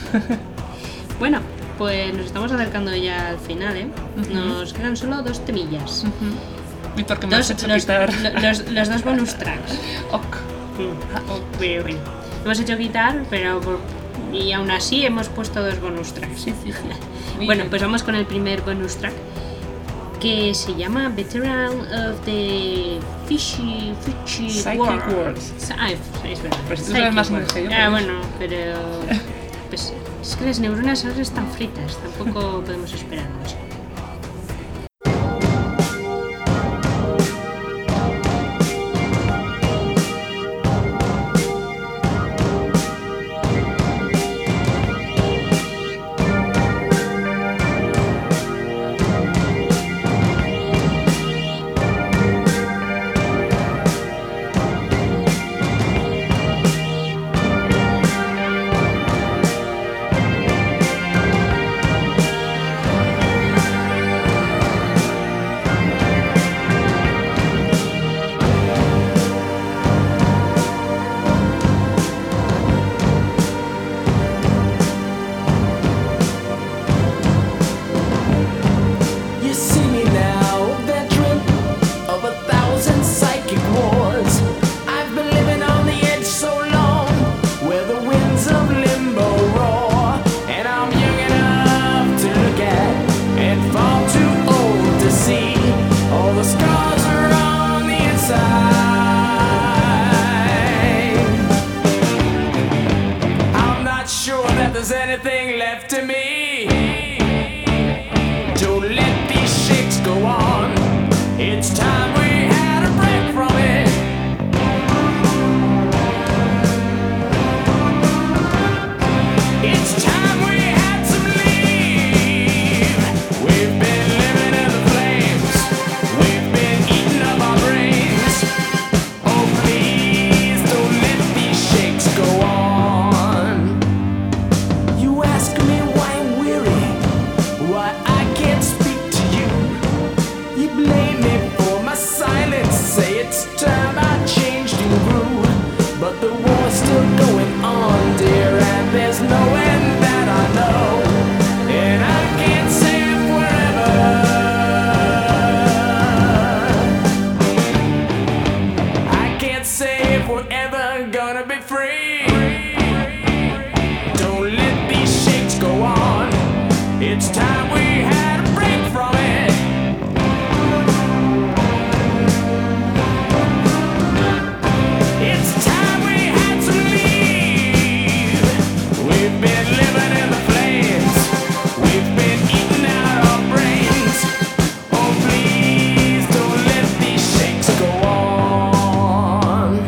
Bueno, pues nos estamos acercando ya al final, ¿eh? Uh-huh. Nos quedan solo dos temillas. Uh-huh. ¿Y por qué me dos, has hecho los, quitar? Los, los dos bonus tracks. Ok. Mm. Ok, bueno, bueno. Hemos hecho quitar, pero por, y aún así hemos puesto dos bonus tracks. Sí, sí, sí. Bueno, pues vamos con el primer bonus track, que se llama Veteran of the Fishy, Fishy Psychic World. Worlds. Ah, es verdad. Pues tú sabes más inglés que yo. Ah, bueno, pero pues, es que las neuronas ahora están fritas, tampoco podemos esperar mucho. Why I can't speak to you. You blame me for my gonna be free. Don't let these shakes go on. It's time we had a break from it. It's time we had to leave. We've been living in the flames. We've been eating out our brains. Oh, please don't let these shakes go on.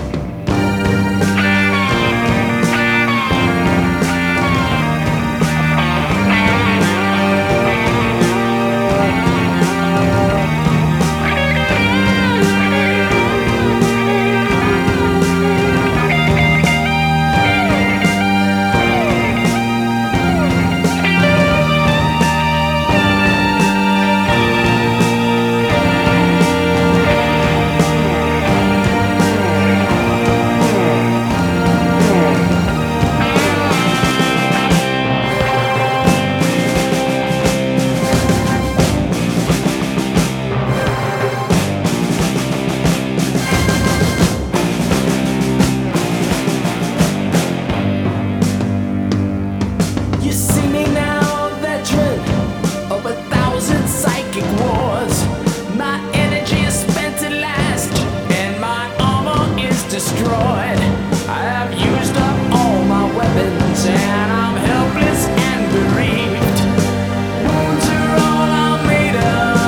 You see me now, veteran of a thousand psychic wars. My energy is spent at last, and my armor is destroyed. I have used up all my weapons, and I'm helpless and bereaved. Wounds are all I'm made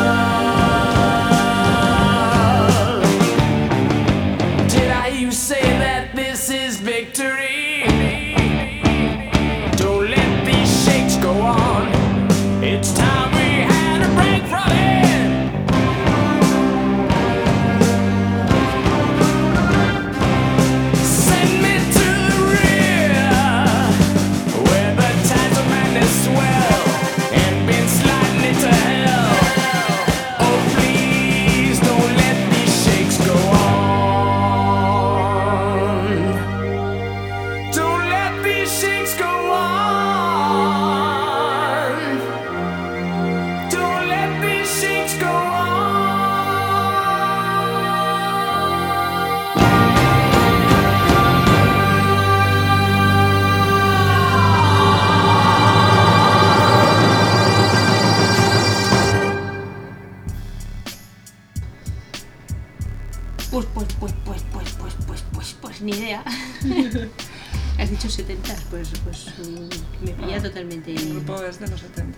of. Did I you say that this is victory? Don't let these shakes go on. It's time we had a break from it. Send me to the rear, where the tides of madness swell and been sliding into hell. Oh, please don't let these shakes go on. Don't let these shakes go on. Don't let these shakes go on. Pues, pues, pues, pues, pues, pues, pues, pues, pues, ni idea. Has dicho setenta, pues, pues mm, me pilla Ah, totalmente. El grupo es de los setenta.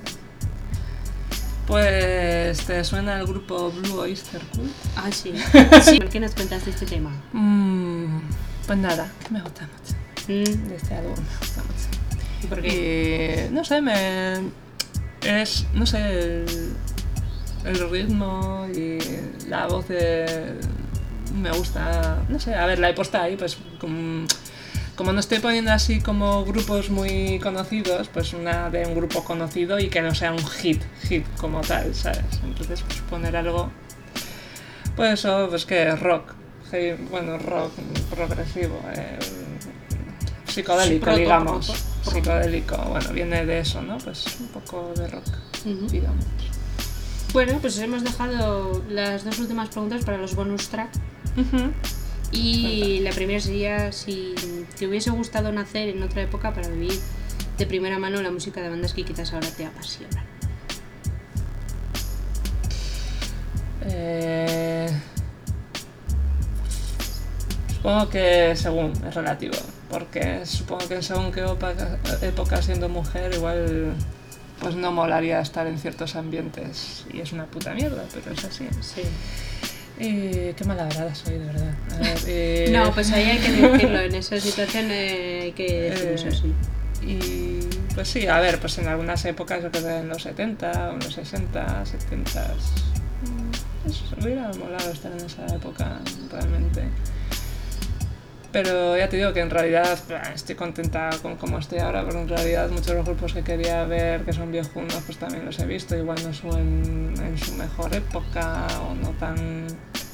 Pues te suena el grupo Blue Oyster Cult. Ah, sí. Sí. ¿Por qué nos cuentas de este tema? Mm, pues nada, me gusta mucho. Mm, De este álbum me gusta mucho. ¿y por qué? Y no sé, me es no sé el, el ritmo y la voz de me gusta, no sé, a ver, la he puesto ahí pues como, como no estoy poniendo así como grupos muy conocidos, pues una de un grupo conocido y que no sea un hit, hit como tal, ¿sabes? Entonces pues poner algo pues eso, pues que es rock, hey, bueno, rock progresivo, eh, psicodélico, Proto- digamos. proto- Psicodélico, bueno, viene de eso, ¿no? Pues un poco de rock, Ujú. digamos. Bueno, pues hemos dejado las dos últimas preguntas para los bonus track. Y la primera sería si te hubiese gustado nacer en otra época para vivir de primera mano la música de bandas que quizás ahora te apasionan. Eh... Supongo que según, es relativo, porque supongo que según qué época, época siendo mujer igual pues no molaría estar en ciertos ambientes y es una puta mierda, pero es así. Sí. Eh, qué malabrada soy, de verdad. A ver, eh... No, pues ahí hay que decirlo, en esa situación eh, hay que decirlo, eso sí. Y pues sí, a ver, pues en algunas épocas, yo creo que en los setenta, o en los sesenta, setenta, eso, hubiera molado estar en esa época, realmente. Pero ya te digo que en realidad estoy contenta con cómo estoy ahora, pero en realidad muchos de los grupos que quería ver que son viejunos pues también los he visto, igual no son en su mejor época o no tan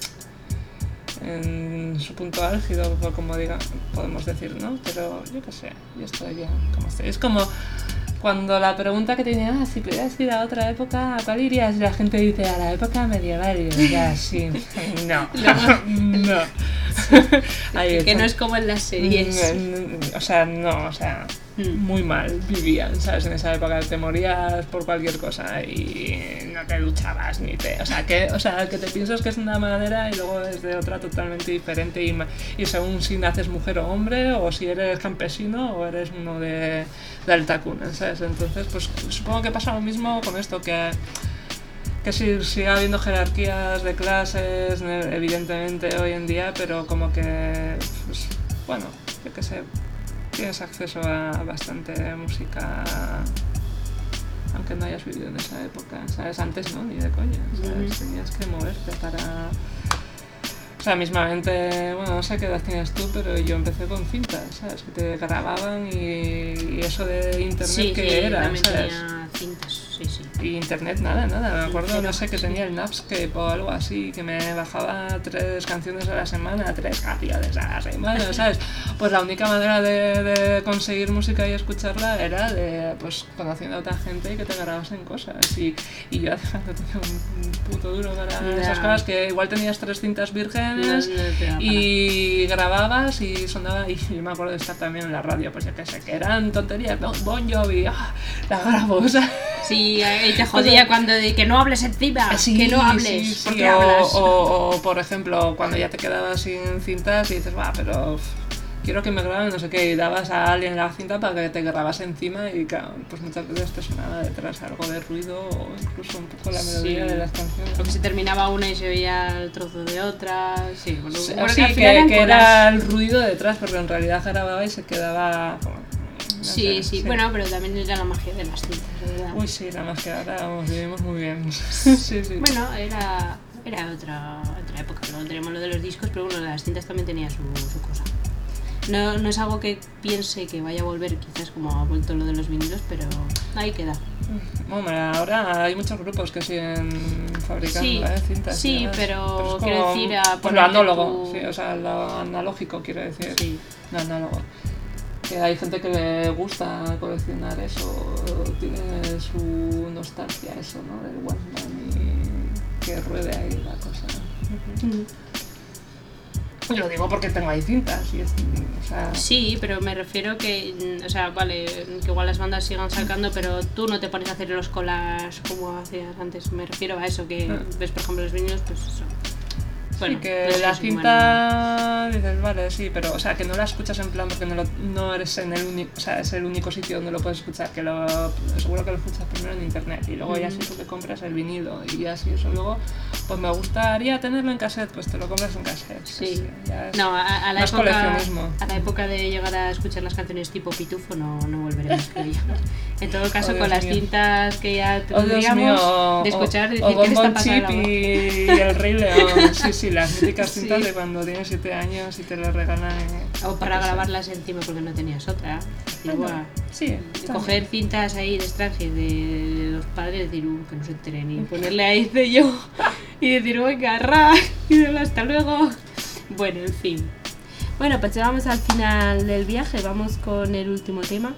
en su punto álgido, como diga, podemos decir, ¿no? Pero yo qué sé, yo estoy bien como estoy. Es como cuando la pregunta que tenía, ah, si pudieras ir a otra época, ¿a cuál irías? Y la gente dice, a la época medieval, y yo, ya, sí, no, no. Ahí que, que no está. es como en las series. Mm, O sea, no, o sea, Mm. muy mal vivían, ¿sabes? En esa época te morías por cualquier cosa y no te duchabas ni te... O sea, que, o sea, que te piensas que es de una manera y luego es de otra totalmente diferente y, ma- y según si naces mujer o hombre o si eres campesino o eres uno de, de alta cuna, ¿sabes? Entonces, pues supongo que pasa lo mismo con esto, que... que sí, sigue habiendo jerarquías de clases, ne- evidentemente, hoy en día, pero como que, pues, bueno, yo qué sé, tienes acceso a bastante música, aunque no hayas vivido en esa época, ¿sabes? Antes no, ni de coña, ¿sabes? Ujú. Tenías que moverte para... O sea, mismamente, bueno, no sé qué edad tienes tú, pero yo empecé con cintas, ¿sabes? Que te grababan y, y eso de internet Sí, que sí, era, también ¿sabes? tenía cintas, sí, sí. Y internet nada, nada, me acuerdo, Cero, no sé, que sí. tenía el Napscape o algo así, que me bajaba tres canciones a la semana, tres canciones a la semana, ¿sabes? Pues la única manera de, de conseguir música y escucharla era de, pues, conociendo a otra gente y que te grabasen cosas. Y, y yo además no tenía un puto duro para Ya. esas cosas, que igual tenías tres cintas vírgenes No, no te da para y grababas y sonaba, y yo me acuerdo de estar también en la radio, pues yo qué sé, que eran tonterías, ¿no? Bon Jovi, ah, la grabo, o sea, Sí, y te jodía cuando de que no hables encima, que no hables, sí, sí, ¿por qué o, hablas? O, o, por ejemplo, cuando ya te quedabas sin cintas y dices, va, pero uf, quiero que me graben no sé qué, y dabas a alguien la cinta para que te grabase encima y claro, pues muchas veces te sonaba detrás algo de ruido o incluso un poco la melodía Sí. de las canciones. O que se terminaba una y se oía el trozo de otra, sí, bueno, Sí, bueno, sí, al que, final eran que colas. era el ruido detrás, porque en realidad grababa y se quedaba como... no Sí, sé, sí, bueno, pero también era la magia de las cintas, de verdad. Uy, sí, la más que ahora vamos, vivimos muy bien. sí, sí. Bueno, era, era otra, otra época, luego tenemos lo de los discos, pero bueno, las cintas también tenía su, su cosa. No, no es algo que piense que vaya a volver, quizás como ha vuelto lo de los vinilos, pero ahí queda. Hombre, ahora hay muchos grupos que siguen fabricando Sí, ¿eh? cintas. y sí, demás. pero es quiero como, decir, a pues lo ponerte análogo, tu- sí, o sea, lo analógico quiero decir. Sí. Lo análogo. Que hay gente que le gusta coleccionar eso, tiene su nostalgia eso, ¿no? Del Walkman y que ruede ahí la cosa. Yo lo digo porque tengo ahí cintas y es, o sea, Sí, pero me refiero que, mm, o sea, vale, que igual las bandas sigan sacando, pero tú no te pones a hacer los collages como hacías antes. Me refiero a eso, que Ah. ves, por ejemplo, los vinilos, pues eso. Bueno, sí, que no sé la si cinta dices, vale, sí, pero o sea, que no la escuchas en plan porque no, lo, no eres en el único, o sea, es el único sitio donde lo puedes escuchar, que lo seguro que lo escuchas primero en internet y luego ya si tú te compras el vinilo y ya si eso luego, pues me gustaría tenerlo en cassette, pues te lo compras en cassette. Sí. ya es No, a, a la más época, coleccionismo. a la época de llegar a escuchar las canciones tipo Pitufo no, no volveremos, creo yo. En todo caso, Oh, Dios con las mío. cintas que ya Oh, Dios tendríamos mío, de escuchar, o, decir o qué le está Bonbon pasando Chip a la y, y el Rey León, sí, sí, las míticas Sí. cintas de cuando tienes siete años y te las regalan. eh, O para yo qué sé. grabarlas encima porque no tenías otra. Decir, Bueno, "Buah". sí, está Coger cintas ahí de extranjero de, de los padres, decir, "Uh, que no se enteren", y ponerle ahí de yo y decir, venga, ra, y decirle, hasta luego. Bueno, en fin. Bueno, pues llegamos al final del viaje, vamos con el último tema.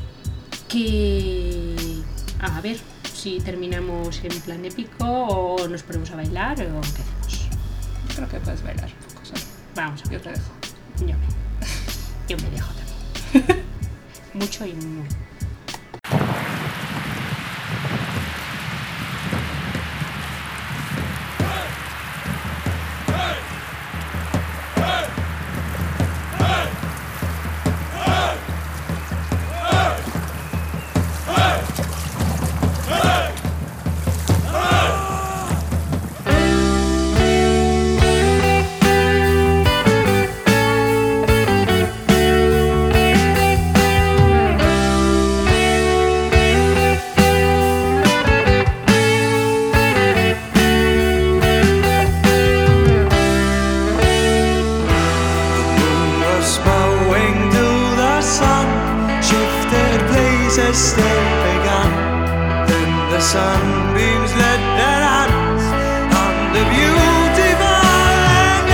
Que. A ver si terminamos en plan épico o nos ponemos a bailar o qué hacemos. Creo que puedes bailar un poco, ¿sabes? Vamos a ver. Yo te dejo. Yo me, yo me dejo también. Mucho y muy. was bowing to the sun, shifted places still began. Then the sunbeams led their hands on the beautiful land.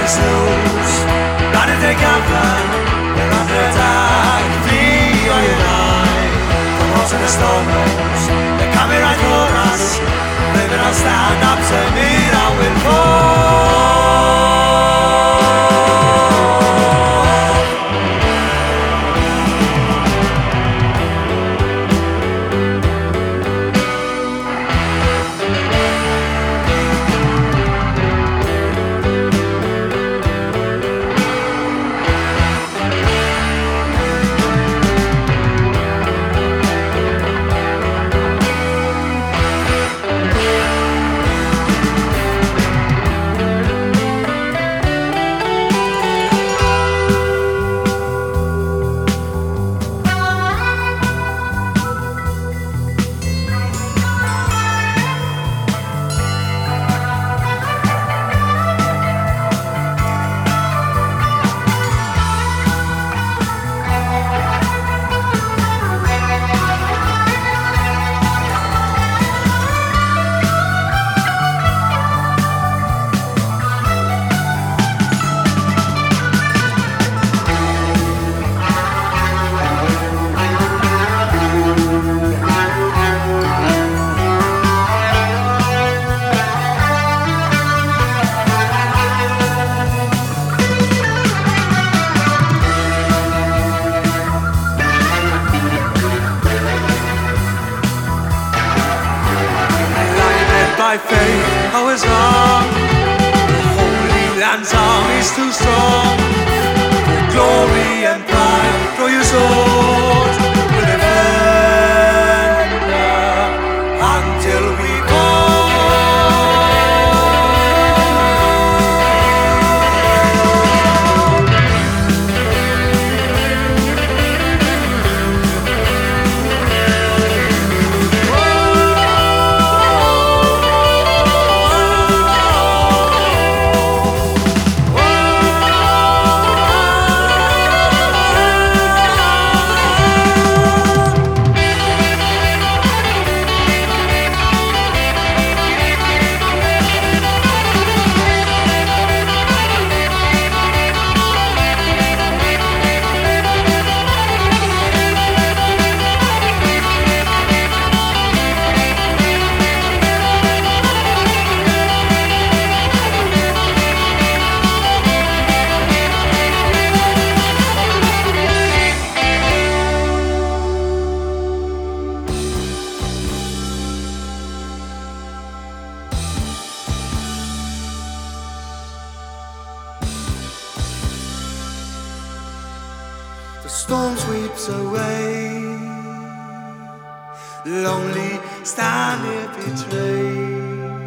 is loose. Running together, we're under attack. Flee or you die. The walls and the stone walls, they're coming right for us. Maybe I'll stand up to meet, I will fall. By faith, I was wrong. The Holy Land's army's too strong. For glory and pride, draw your swords. We'll defend her until we the storm sweeps away, lonely stand here betrayed.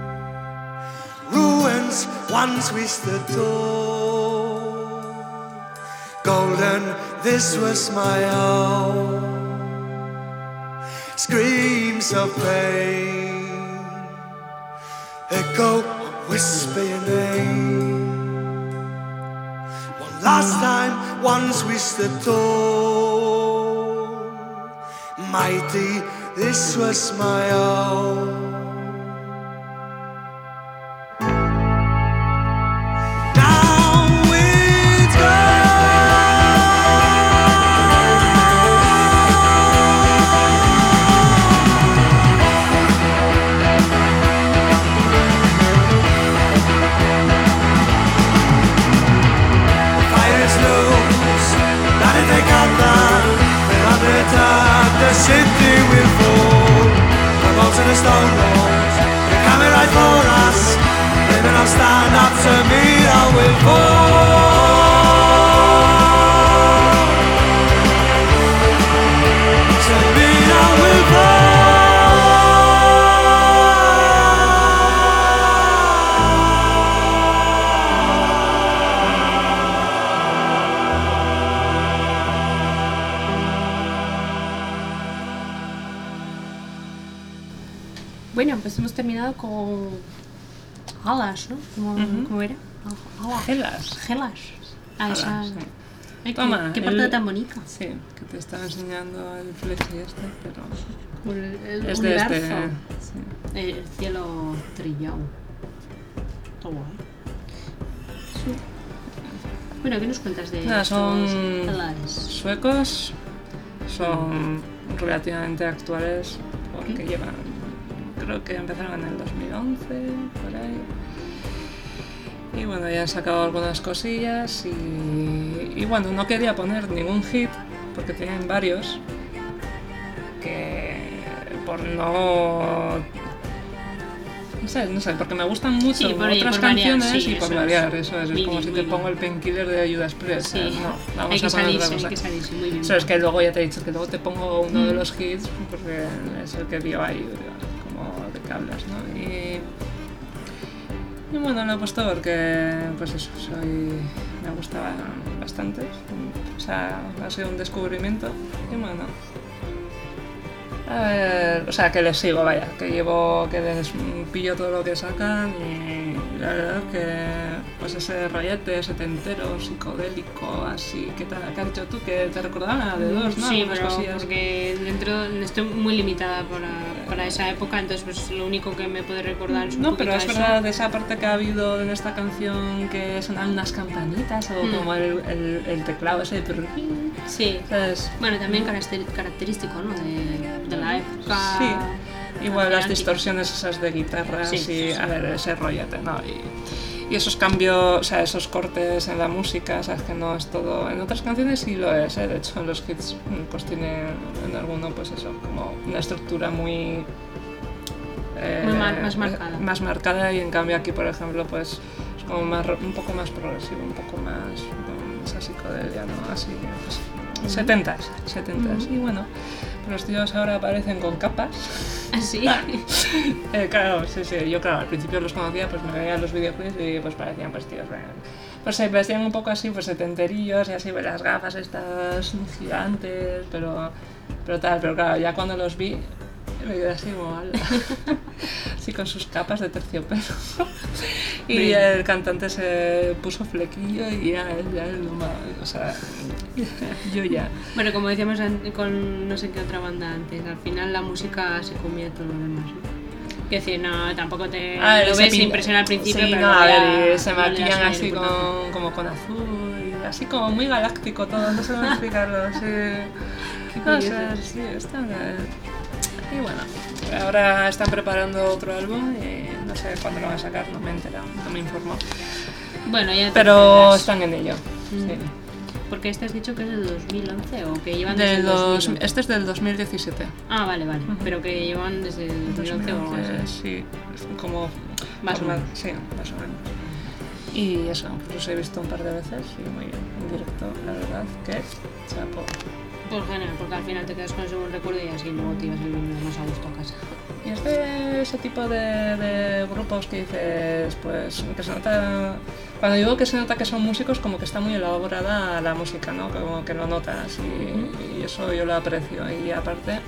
Ruins once we stood tall, golden, this was my home. Screams of pain echo, whisper your name. Last time, once we stood tall, mighty, this was my own. The city will fall, the walls and the stone walls, they're coming right for us. Maybe I'll stand up to meet, I will fall. To meet, I will fall. Bueno, pues hemos terminado con Alas, ¿no? ¿Cómo, Uh-huh. ¿cómo era? Alas. Helas. Helas. Ah, esa... Sí. Ay, Toma, qué, qué parte el- tan bonita. Sí, que te estaba enseñando el flexi este, pero Por el, el es de universo. este. Sí. El cielo trillado. Está guay. Bueno, ¿qué nos cuentas de Nada, estos son Allies? suecos, son relativamente actuales porque llevan, creo que empezaron en el dos mil once, por ahí. Y bueno, ya han sacado algunas cosillas y, y bueno, no quería poner ningún hit porque tienen varios que por no... No sé, no sé, porque me gustan mucho Sí, por- otras por variar, canciones sí, y por eso es. variar, eso es, es Muy como bien, si muy te pongo bien. el painkiller de Judas Priest, Sí, ¿sabes? no, vamos hay que a poner otra salirse, hay cosa. que salirse, muy bien. Eso es que luego ya te he dicho que luego te pongo uno de Mm. los hits porque es el que dio ahí, como de que hablas, ¿no? Y, y bueno, lo he puesto porque, pues eso, soy, me gustaba bastante, o sea, ha sido un descubrimiento y bueno. A ver, o sea, que les sigo, vaya, que llevo, que les pillo todo lo que sacan y la verdad que, pues ese rollete setentero, psicodélico, así, ¿qué tal? ¿Qué has dicho tú? Que te recordaba de dos, ¿no? Sí, Algunas pero cosillas. porque dentro estoy muy limitada para, para esa época, entonces pues lo único que me puede recordar es un No, poquito pero es eso. verdad, de esa parte que ha habido en esta canción que sonan unas campanitas o Mm. como el, el, el teclado ese, pero... Sí. ¿sabes? Bueno, también caracter- característico, ¿no? De, de la época. Sí, igual las atlántica. distorsiones esas de guitarras Sí, y, sí, sí. a ver, ese rollete, ¿no? Y, y esos cambios, o sea, esos cortes en la música, sabes que no es todo... En otras canciones sí lo es, ¿eh? De hecho, en los hits pues tiene en alguno, pues eso, como una estructura muy... eh, Muy mar- más marcada. Más marcada y en cambio aquí, por ejemplo, pues es como más, ro- un poco más progresivo, un poco más... con esa psicodelia, ¿no? Así, pues... setentas, setentas. Y bueno, los tíos ahora aparecen con capas. Así. Eh, claro, sí, sí, yo claro, al principio los conocía, pues me veía los videoclips y pues parecían pues tíos, bueno, pues se vestían un poco así, pues setenterillos y así, pues, las gafas estas gigantes, pero, pero tal, pero claro, ya cuando los vi me quedé así como mal, así con sus capas de terciopelo. Y Bien. el cantante se puso flequillo y ya, ya él no ma- o sea, yo ya. Bueno, como decíamos an- con no sé qué otra banda antes, al final la música se comía todo lo demás, ¿no? Quiero decir, no, tampoco te Ah, lo se ves pinta- impresiona al principio, sí, pero no, luego a ya ver, y se no le das maquillan mayor así importancia. con, como con azul, y así como muy galáctico todo, no sé cómo explicarlo, sí. Qué No sé, curioso. sí, está bien. Y bueno, ahora están preparando otro álbum y no sé cuándo lo van a sacar, no me he enterado, no me informó. Bueno, ya te Pero enterarás. están en ello, Mm. sí. Porque este has dicho que es del dos mil once o que llevan desde Del el dos- dos mil once. este es del dos mil diecisiete. Ah, vale, vale. Pero que llevan desde el dos mil once o algo así. Sí, es como... Más o normal, menos. Sí, más o menos. Y eso, pues los he visto un par de veces y muy bien, en directo, la verdad que chapo. Pues genial, porque al final te quedas con ese buen recuerdo y así luego te ibas el lunes más a gusto a casa. Y es de ese tipo de, de grupos que dices, pues, que se nota... Cuando digo que se nota que son músicos, como que está muy elaborada la música, ¿no? Como que lo notas y, y eso yo lo aprecio. Y aparte,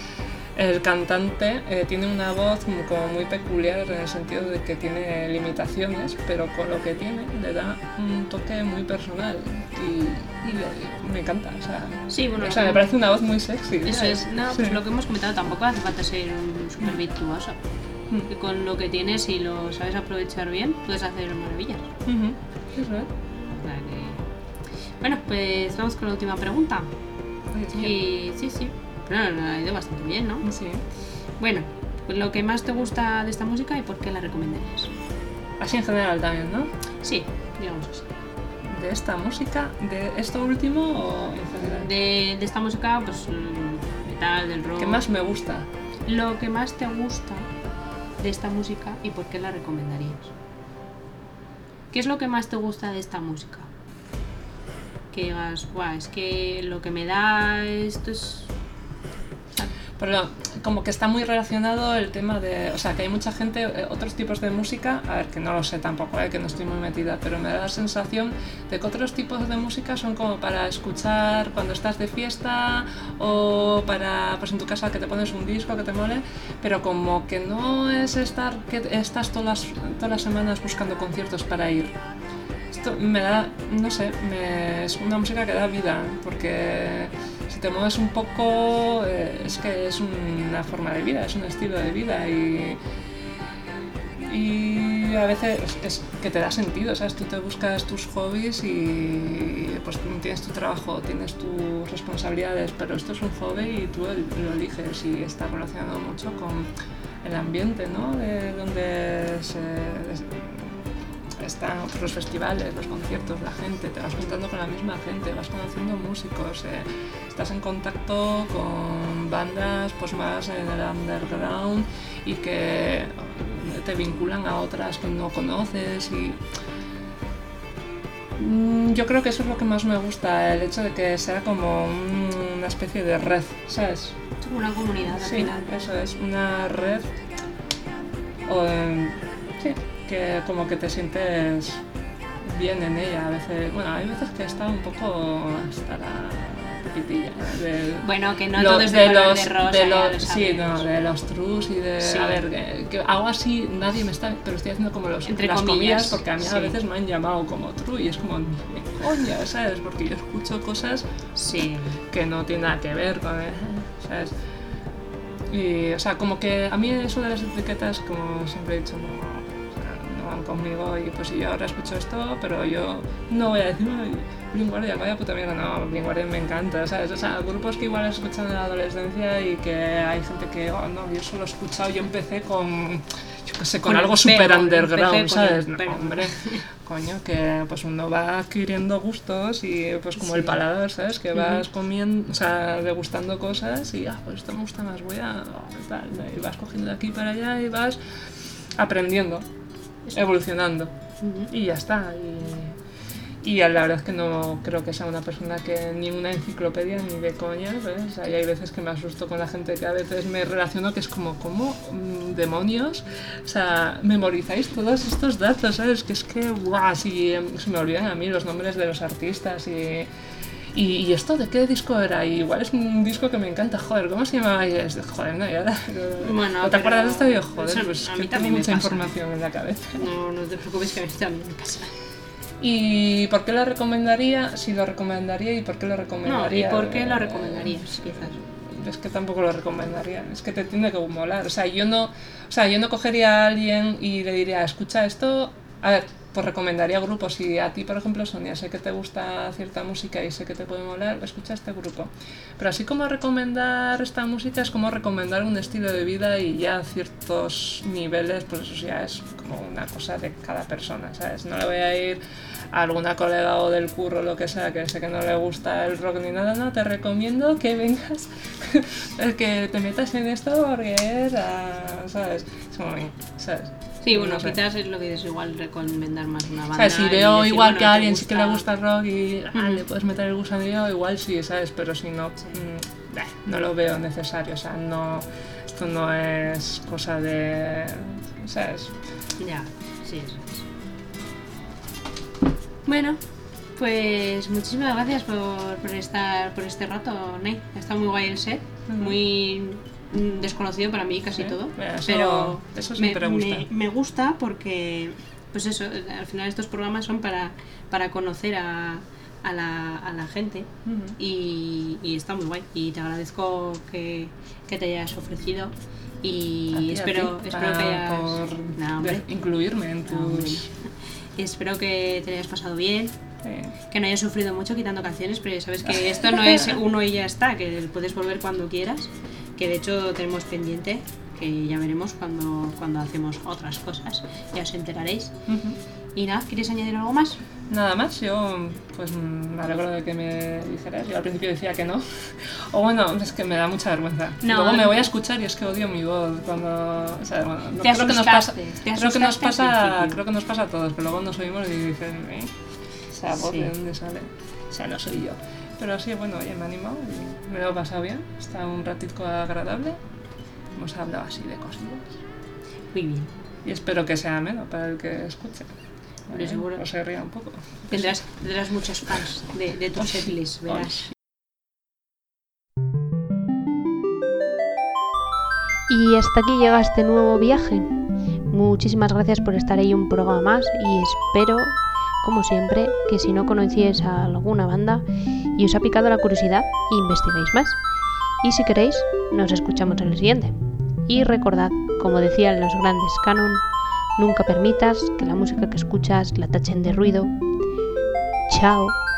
el cantante eh, tiene una voz muy- como muy peculiar en el sentido de que tiene limitaciones, pero con lo que tiene le da un toque muy personal y, y le- me encanta. O sea, Sí, bueno, o sea, me parece una voz muy sexy. Eso ¿sabes? es, no, Sí. pues lo que hemos comentado, tampoco hace falta ser un super virtuoso. Que con lo que tienes y lo sabes aprovechar bien, puedes hacer maravillas. Ujú. Eso es. O sea que- Bueno, pues vamos con la última pregunta. Y sí, sí. Pero no, ha ido bastante bien, ¿no? Sí. Bueno, pues lo que más te gusta de esta música y por qué la recomendarías. Así en general también, ¿no? Sí, digamos así. ¿De esta música? ¿De esto último o en general? De, de esta música, pues mm, metal, del rock. ¿Qué más me gusta? Lo que más te gusta de esta música y por qué la recomendarías. ¿Qué es lo que más te gusta de esta música? Que digas, guau, es que lo que me da esto es... Pero como que está muy relacionado el tema de... O sea, que hay mucha gente, eh, otros tipos de música, a ver, que no lo sé tampoco, eh, que no estoy muy metida, pero me da la sensación de que otros tipos de música son como para escuchar cuando estás de fiesta o para, pues en tu casa que te pones un disco que te mole, pero como que no es estar, que estás todas las, todas las semanas buscando conciertos para ir. Esto me da, no sé, me, es una música que da vida, porque si te mueves un poco, eh, es que es una forma de vida, es un estilo de vida y, y hobby a veces es, es que te da sentido, ¿sabes? Tú te buscas tus hobbies y pues tienes tu trabajo, tienes tus responsabilidades, pero esto es un hobby y tú lo eliges y está relacionado mucho con el ambiente, ¿no? De donde se, están los festivales, los conciertos, la gente, te vas juntando con la misma gente, vas conociendo músicos, eh, estás en contacto con bandas pues más en el underground y que te vinculan a otras que no conoces y yo creo que eso es lo que más me gusta, el hecho de que sea como un, una especie de red, ¿sabes? Una comunidad al sí, final. Eso es, una red o, eh, sí, que como que te sientes bien en ella. A veces, bueno, hay veces que está un poco hasta la pipitilla. De, bueno, que no lo, todo es de, de color los, de rosa. De los, los, sí, no, de los trus y de... Sí. A ver, que, que hago así, nadie me está... Pero estoy haciendo como los, entre las comillas, comillas porque a mí sí. a veces me han llamado como tru y es como... ¿Qué coña? ¿Sabes? Porque yo escucho cosas sí. que no tienen nada que ver con... ¿Sabes? Y, o sea, como que a mí eso de las etiquetas, como siempre he dicho, no, o sea, no van conmigo y pues yo ahora escucho esto, pero yo no voy a decir, ay, Blind Guardian, vaya puta mierda, no, Blind Guardian me encanta, ¿sabes? O sea, grupos que igual escuchan en la adolescencia y que hay gente que, oh, no, yo solo he escuchado, yo empecé con, yo qué sé, con, con algo super pego, underground, ¿sabes? No, pero... hombre, coño, que pues uno va adquiriendo gustos y pues como sí. el paladar, ¿sabes? Que vas uh-huh. comiendo, o sea, degustando cosas y, ah, pues esto me gusta más, voy a, oh, tal, y vas cogiendo de aquí para allá y vas aprendiendo, evolucionando uh-huh. y ya está. Y, y la verdad es que no creo que sea una persona que ni una enciclopedia ni de coña, ¿sabes? O sea, y hay veces que me asusto con la gente que a veces me relaciono que es como, ¿cómo mmm, demonios? O sea, memorizáis todos estos datos, ¿sabes? Que es que, guau, si se me olvidan a mí los nombres de los artistas y... ¿Y, ¿Y esto de qué disco era? Y igual es un disco que me encanta, joder, ¿cómo se llamaba? Y es de, joder, no, y ahora... Bueno, ¿No te acuerdas de esto? Y yo, joder, eso, pues a que mí tengo también mucha me pasa. información en la cabeza. No, no te preocupes, que a mí también me pasa. ¿Y por qué lo recomendaría? Si lo recomendaría, ¿y por qué lo recomendaría? No, ¿y por qué lo recomendarías, quizás? Es que tampoco lo recomendaría, es que te tiene que molar. O sea, yo no, o sea, yo no cogería a alguien y le diría, escucha esto, a ver, pues recomendaría grupos. Si a ti, por ejemplo, Sonia, sé que te gusta cierta música y sé que te puede molar, escucha este grupo. Pero así como recomendar esta música es como recomendar un estilo de vida y ya a ciertos niveles, pues eso ya es como una cosa de cada persona, ¿sabes? No le voy a ir a alguna colega o del curro o lo que sea que sé que no le gusta el rock ni nada, no, te recomiendo que vengas, que te metas en esto porque es, uh, ¿sabes? Es como, ¿sabes? Sí, bueno, no sé. quizás es lo que es igual recomendar más una banda. ¿Sabes? Si veo decir, igual bueno, que a alguien gusta... sí que le gusta el rock y ah, uh-huh. le puedes meter el gusanillo, igual sí, ¿sabes? Pero si no, sí. mmm, eh, no lo veo necesario, o sea, no, esto no es cosa de, ¿sabes? Ya, sí, eso es. Bueno, pues muchísimas gracias por, por estar por este rato, Ney. Está muy guay el set, uh-huh. muy desconocido para mí casi sí, todo, eso, pero eso me, siempre gusta. Me, me gusta porque, pues eso, al final estos programas son para, para conocer a, a, la, a la gente uh-huh. y, y está muy guay y te agradezco que, que te hayas ofrecido y ti, espero, ti, espero que hayas por no, incluirme en tus... No, espero que te hayas pasado bien. Sí. Que no hayas sufrido mucho quitando canciones, pero ya sabes que esto no es uno y ya está, que puedes volver cuando quieras, que de hecho tenemos pendiente, que ya veremos cuando, cuando hacemos otras cosas, ya os enteraréis. Uh-huh. Y nada, ¿quieres añadir algo más? Nada más, yo pues me alegro de que me dijeras, yo al principio decía que no, o bueno, es que me da mucha vergüenza, no, luego me voy a escuchar y es que odio mi voz cuando, o sea, bueno, no, creo que nos pasa, creo que nos pasa, creo que nos pasa a todos, que luego nos oímos y dicen, ¿eh? Esa voz sí. ¿De dónde sale? O sea, no soy yo, pero sí, bueno, oye, me he animado y me lo he pasado bien, está un ratito agradable, hemos hablado así de cosillas. Muy bien. Y espero que sea ameno para el que escuche. Pero seguro. O se ría un poco. Tendrás, tendrás muchos fans de, de tu setlist, verás. Y hasta aquí llega este nuevo viaje. Muchísimas gracias por estar ahí un programa más y espero, como siempre, que si no conocíais a alguna banda y os ha picado la curiosidad, investiguéis más. Y si queréis, nos escuchamos en el siguiente. Y recordad, como decían los grandes Canon, Nunca permitas que la música que escuchas la tachen de ruido. Chao.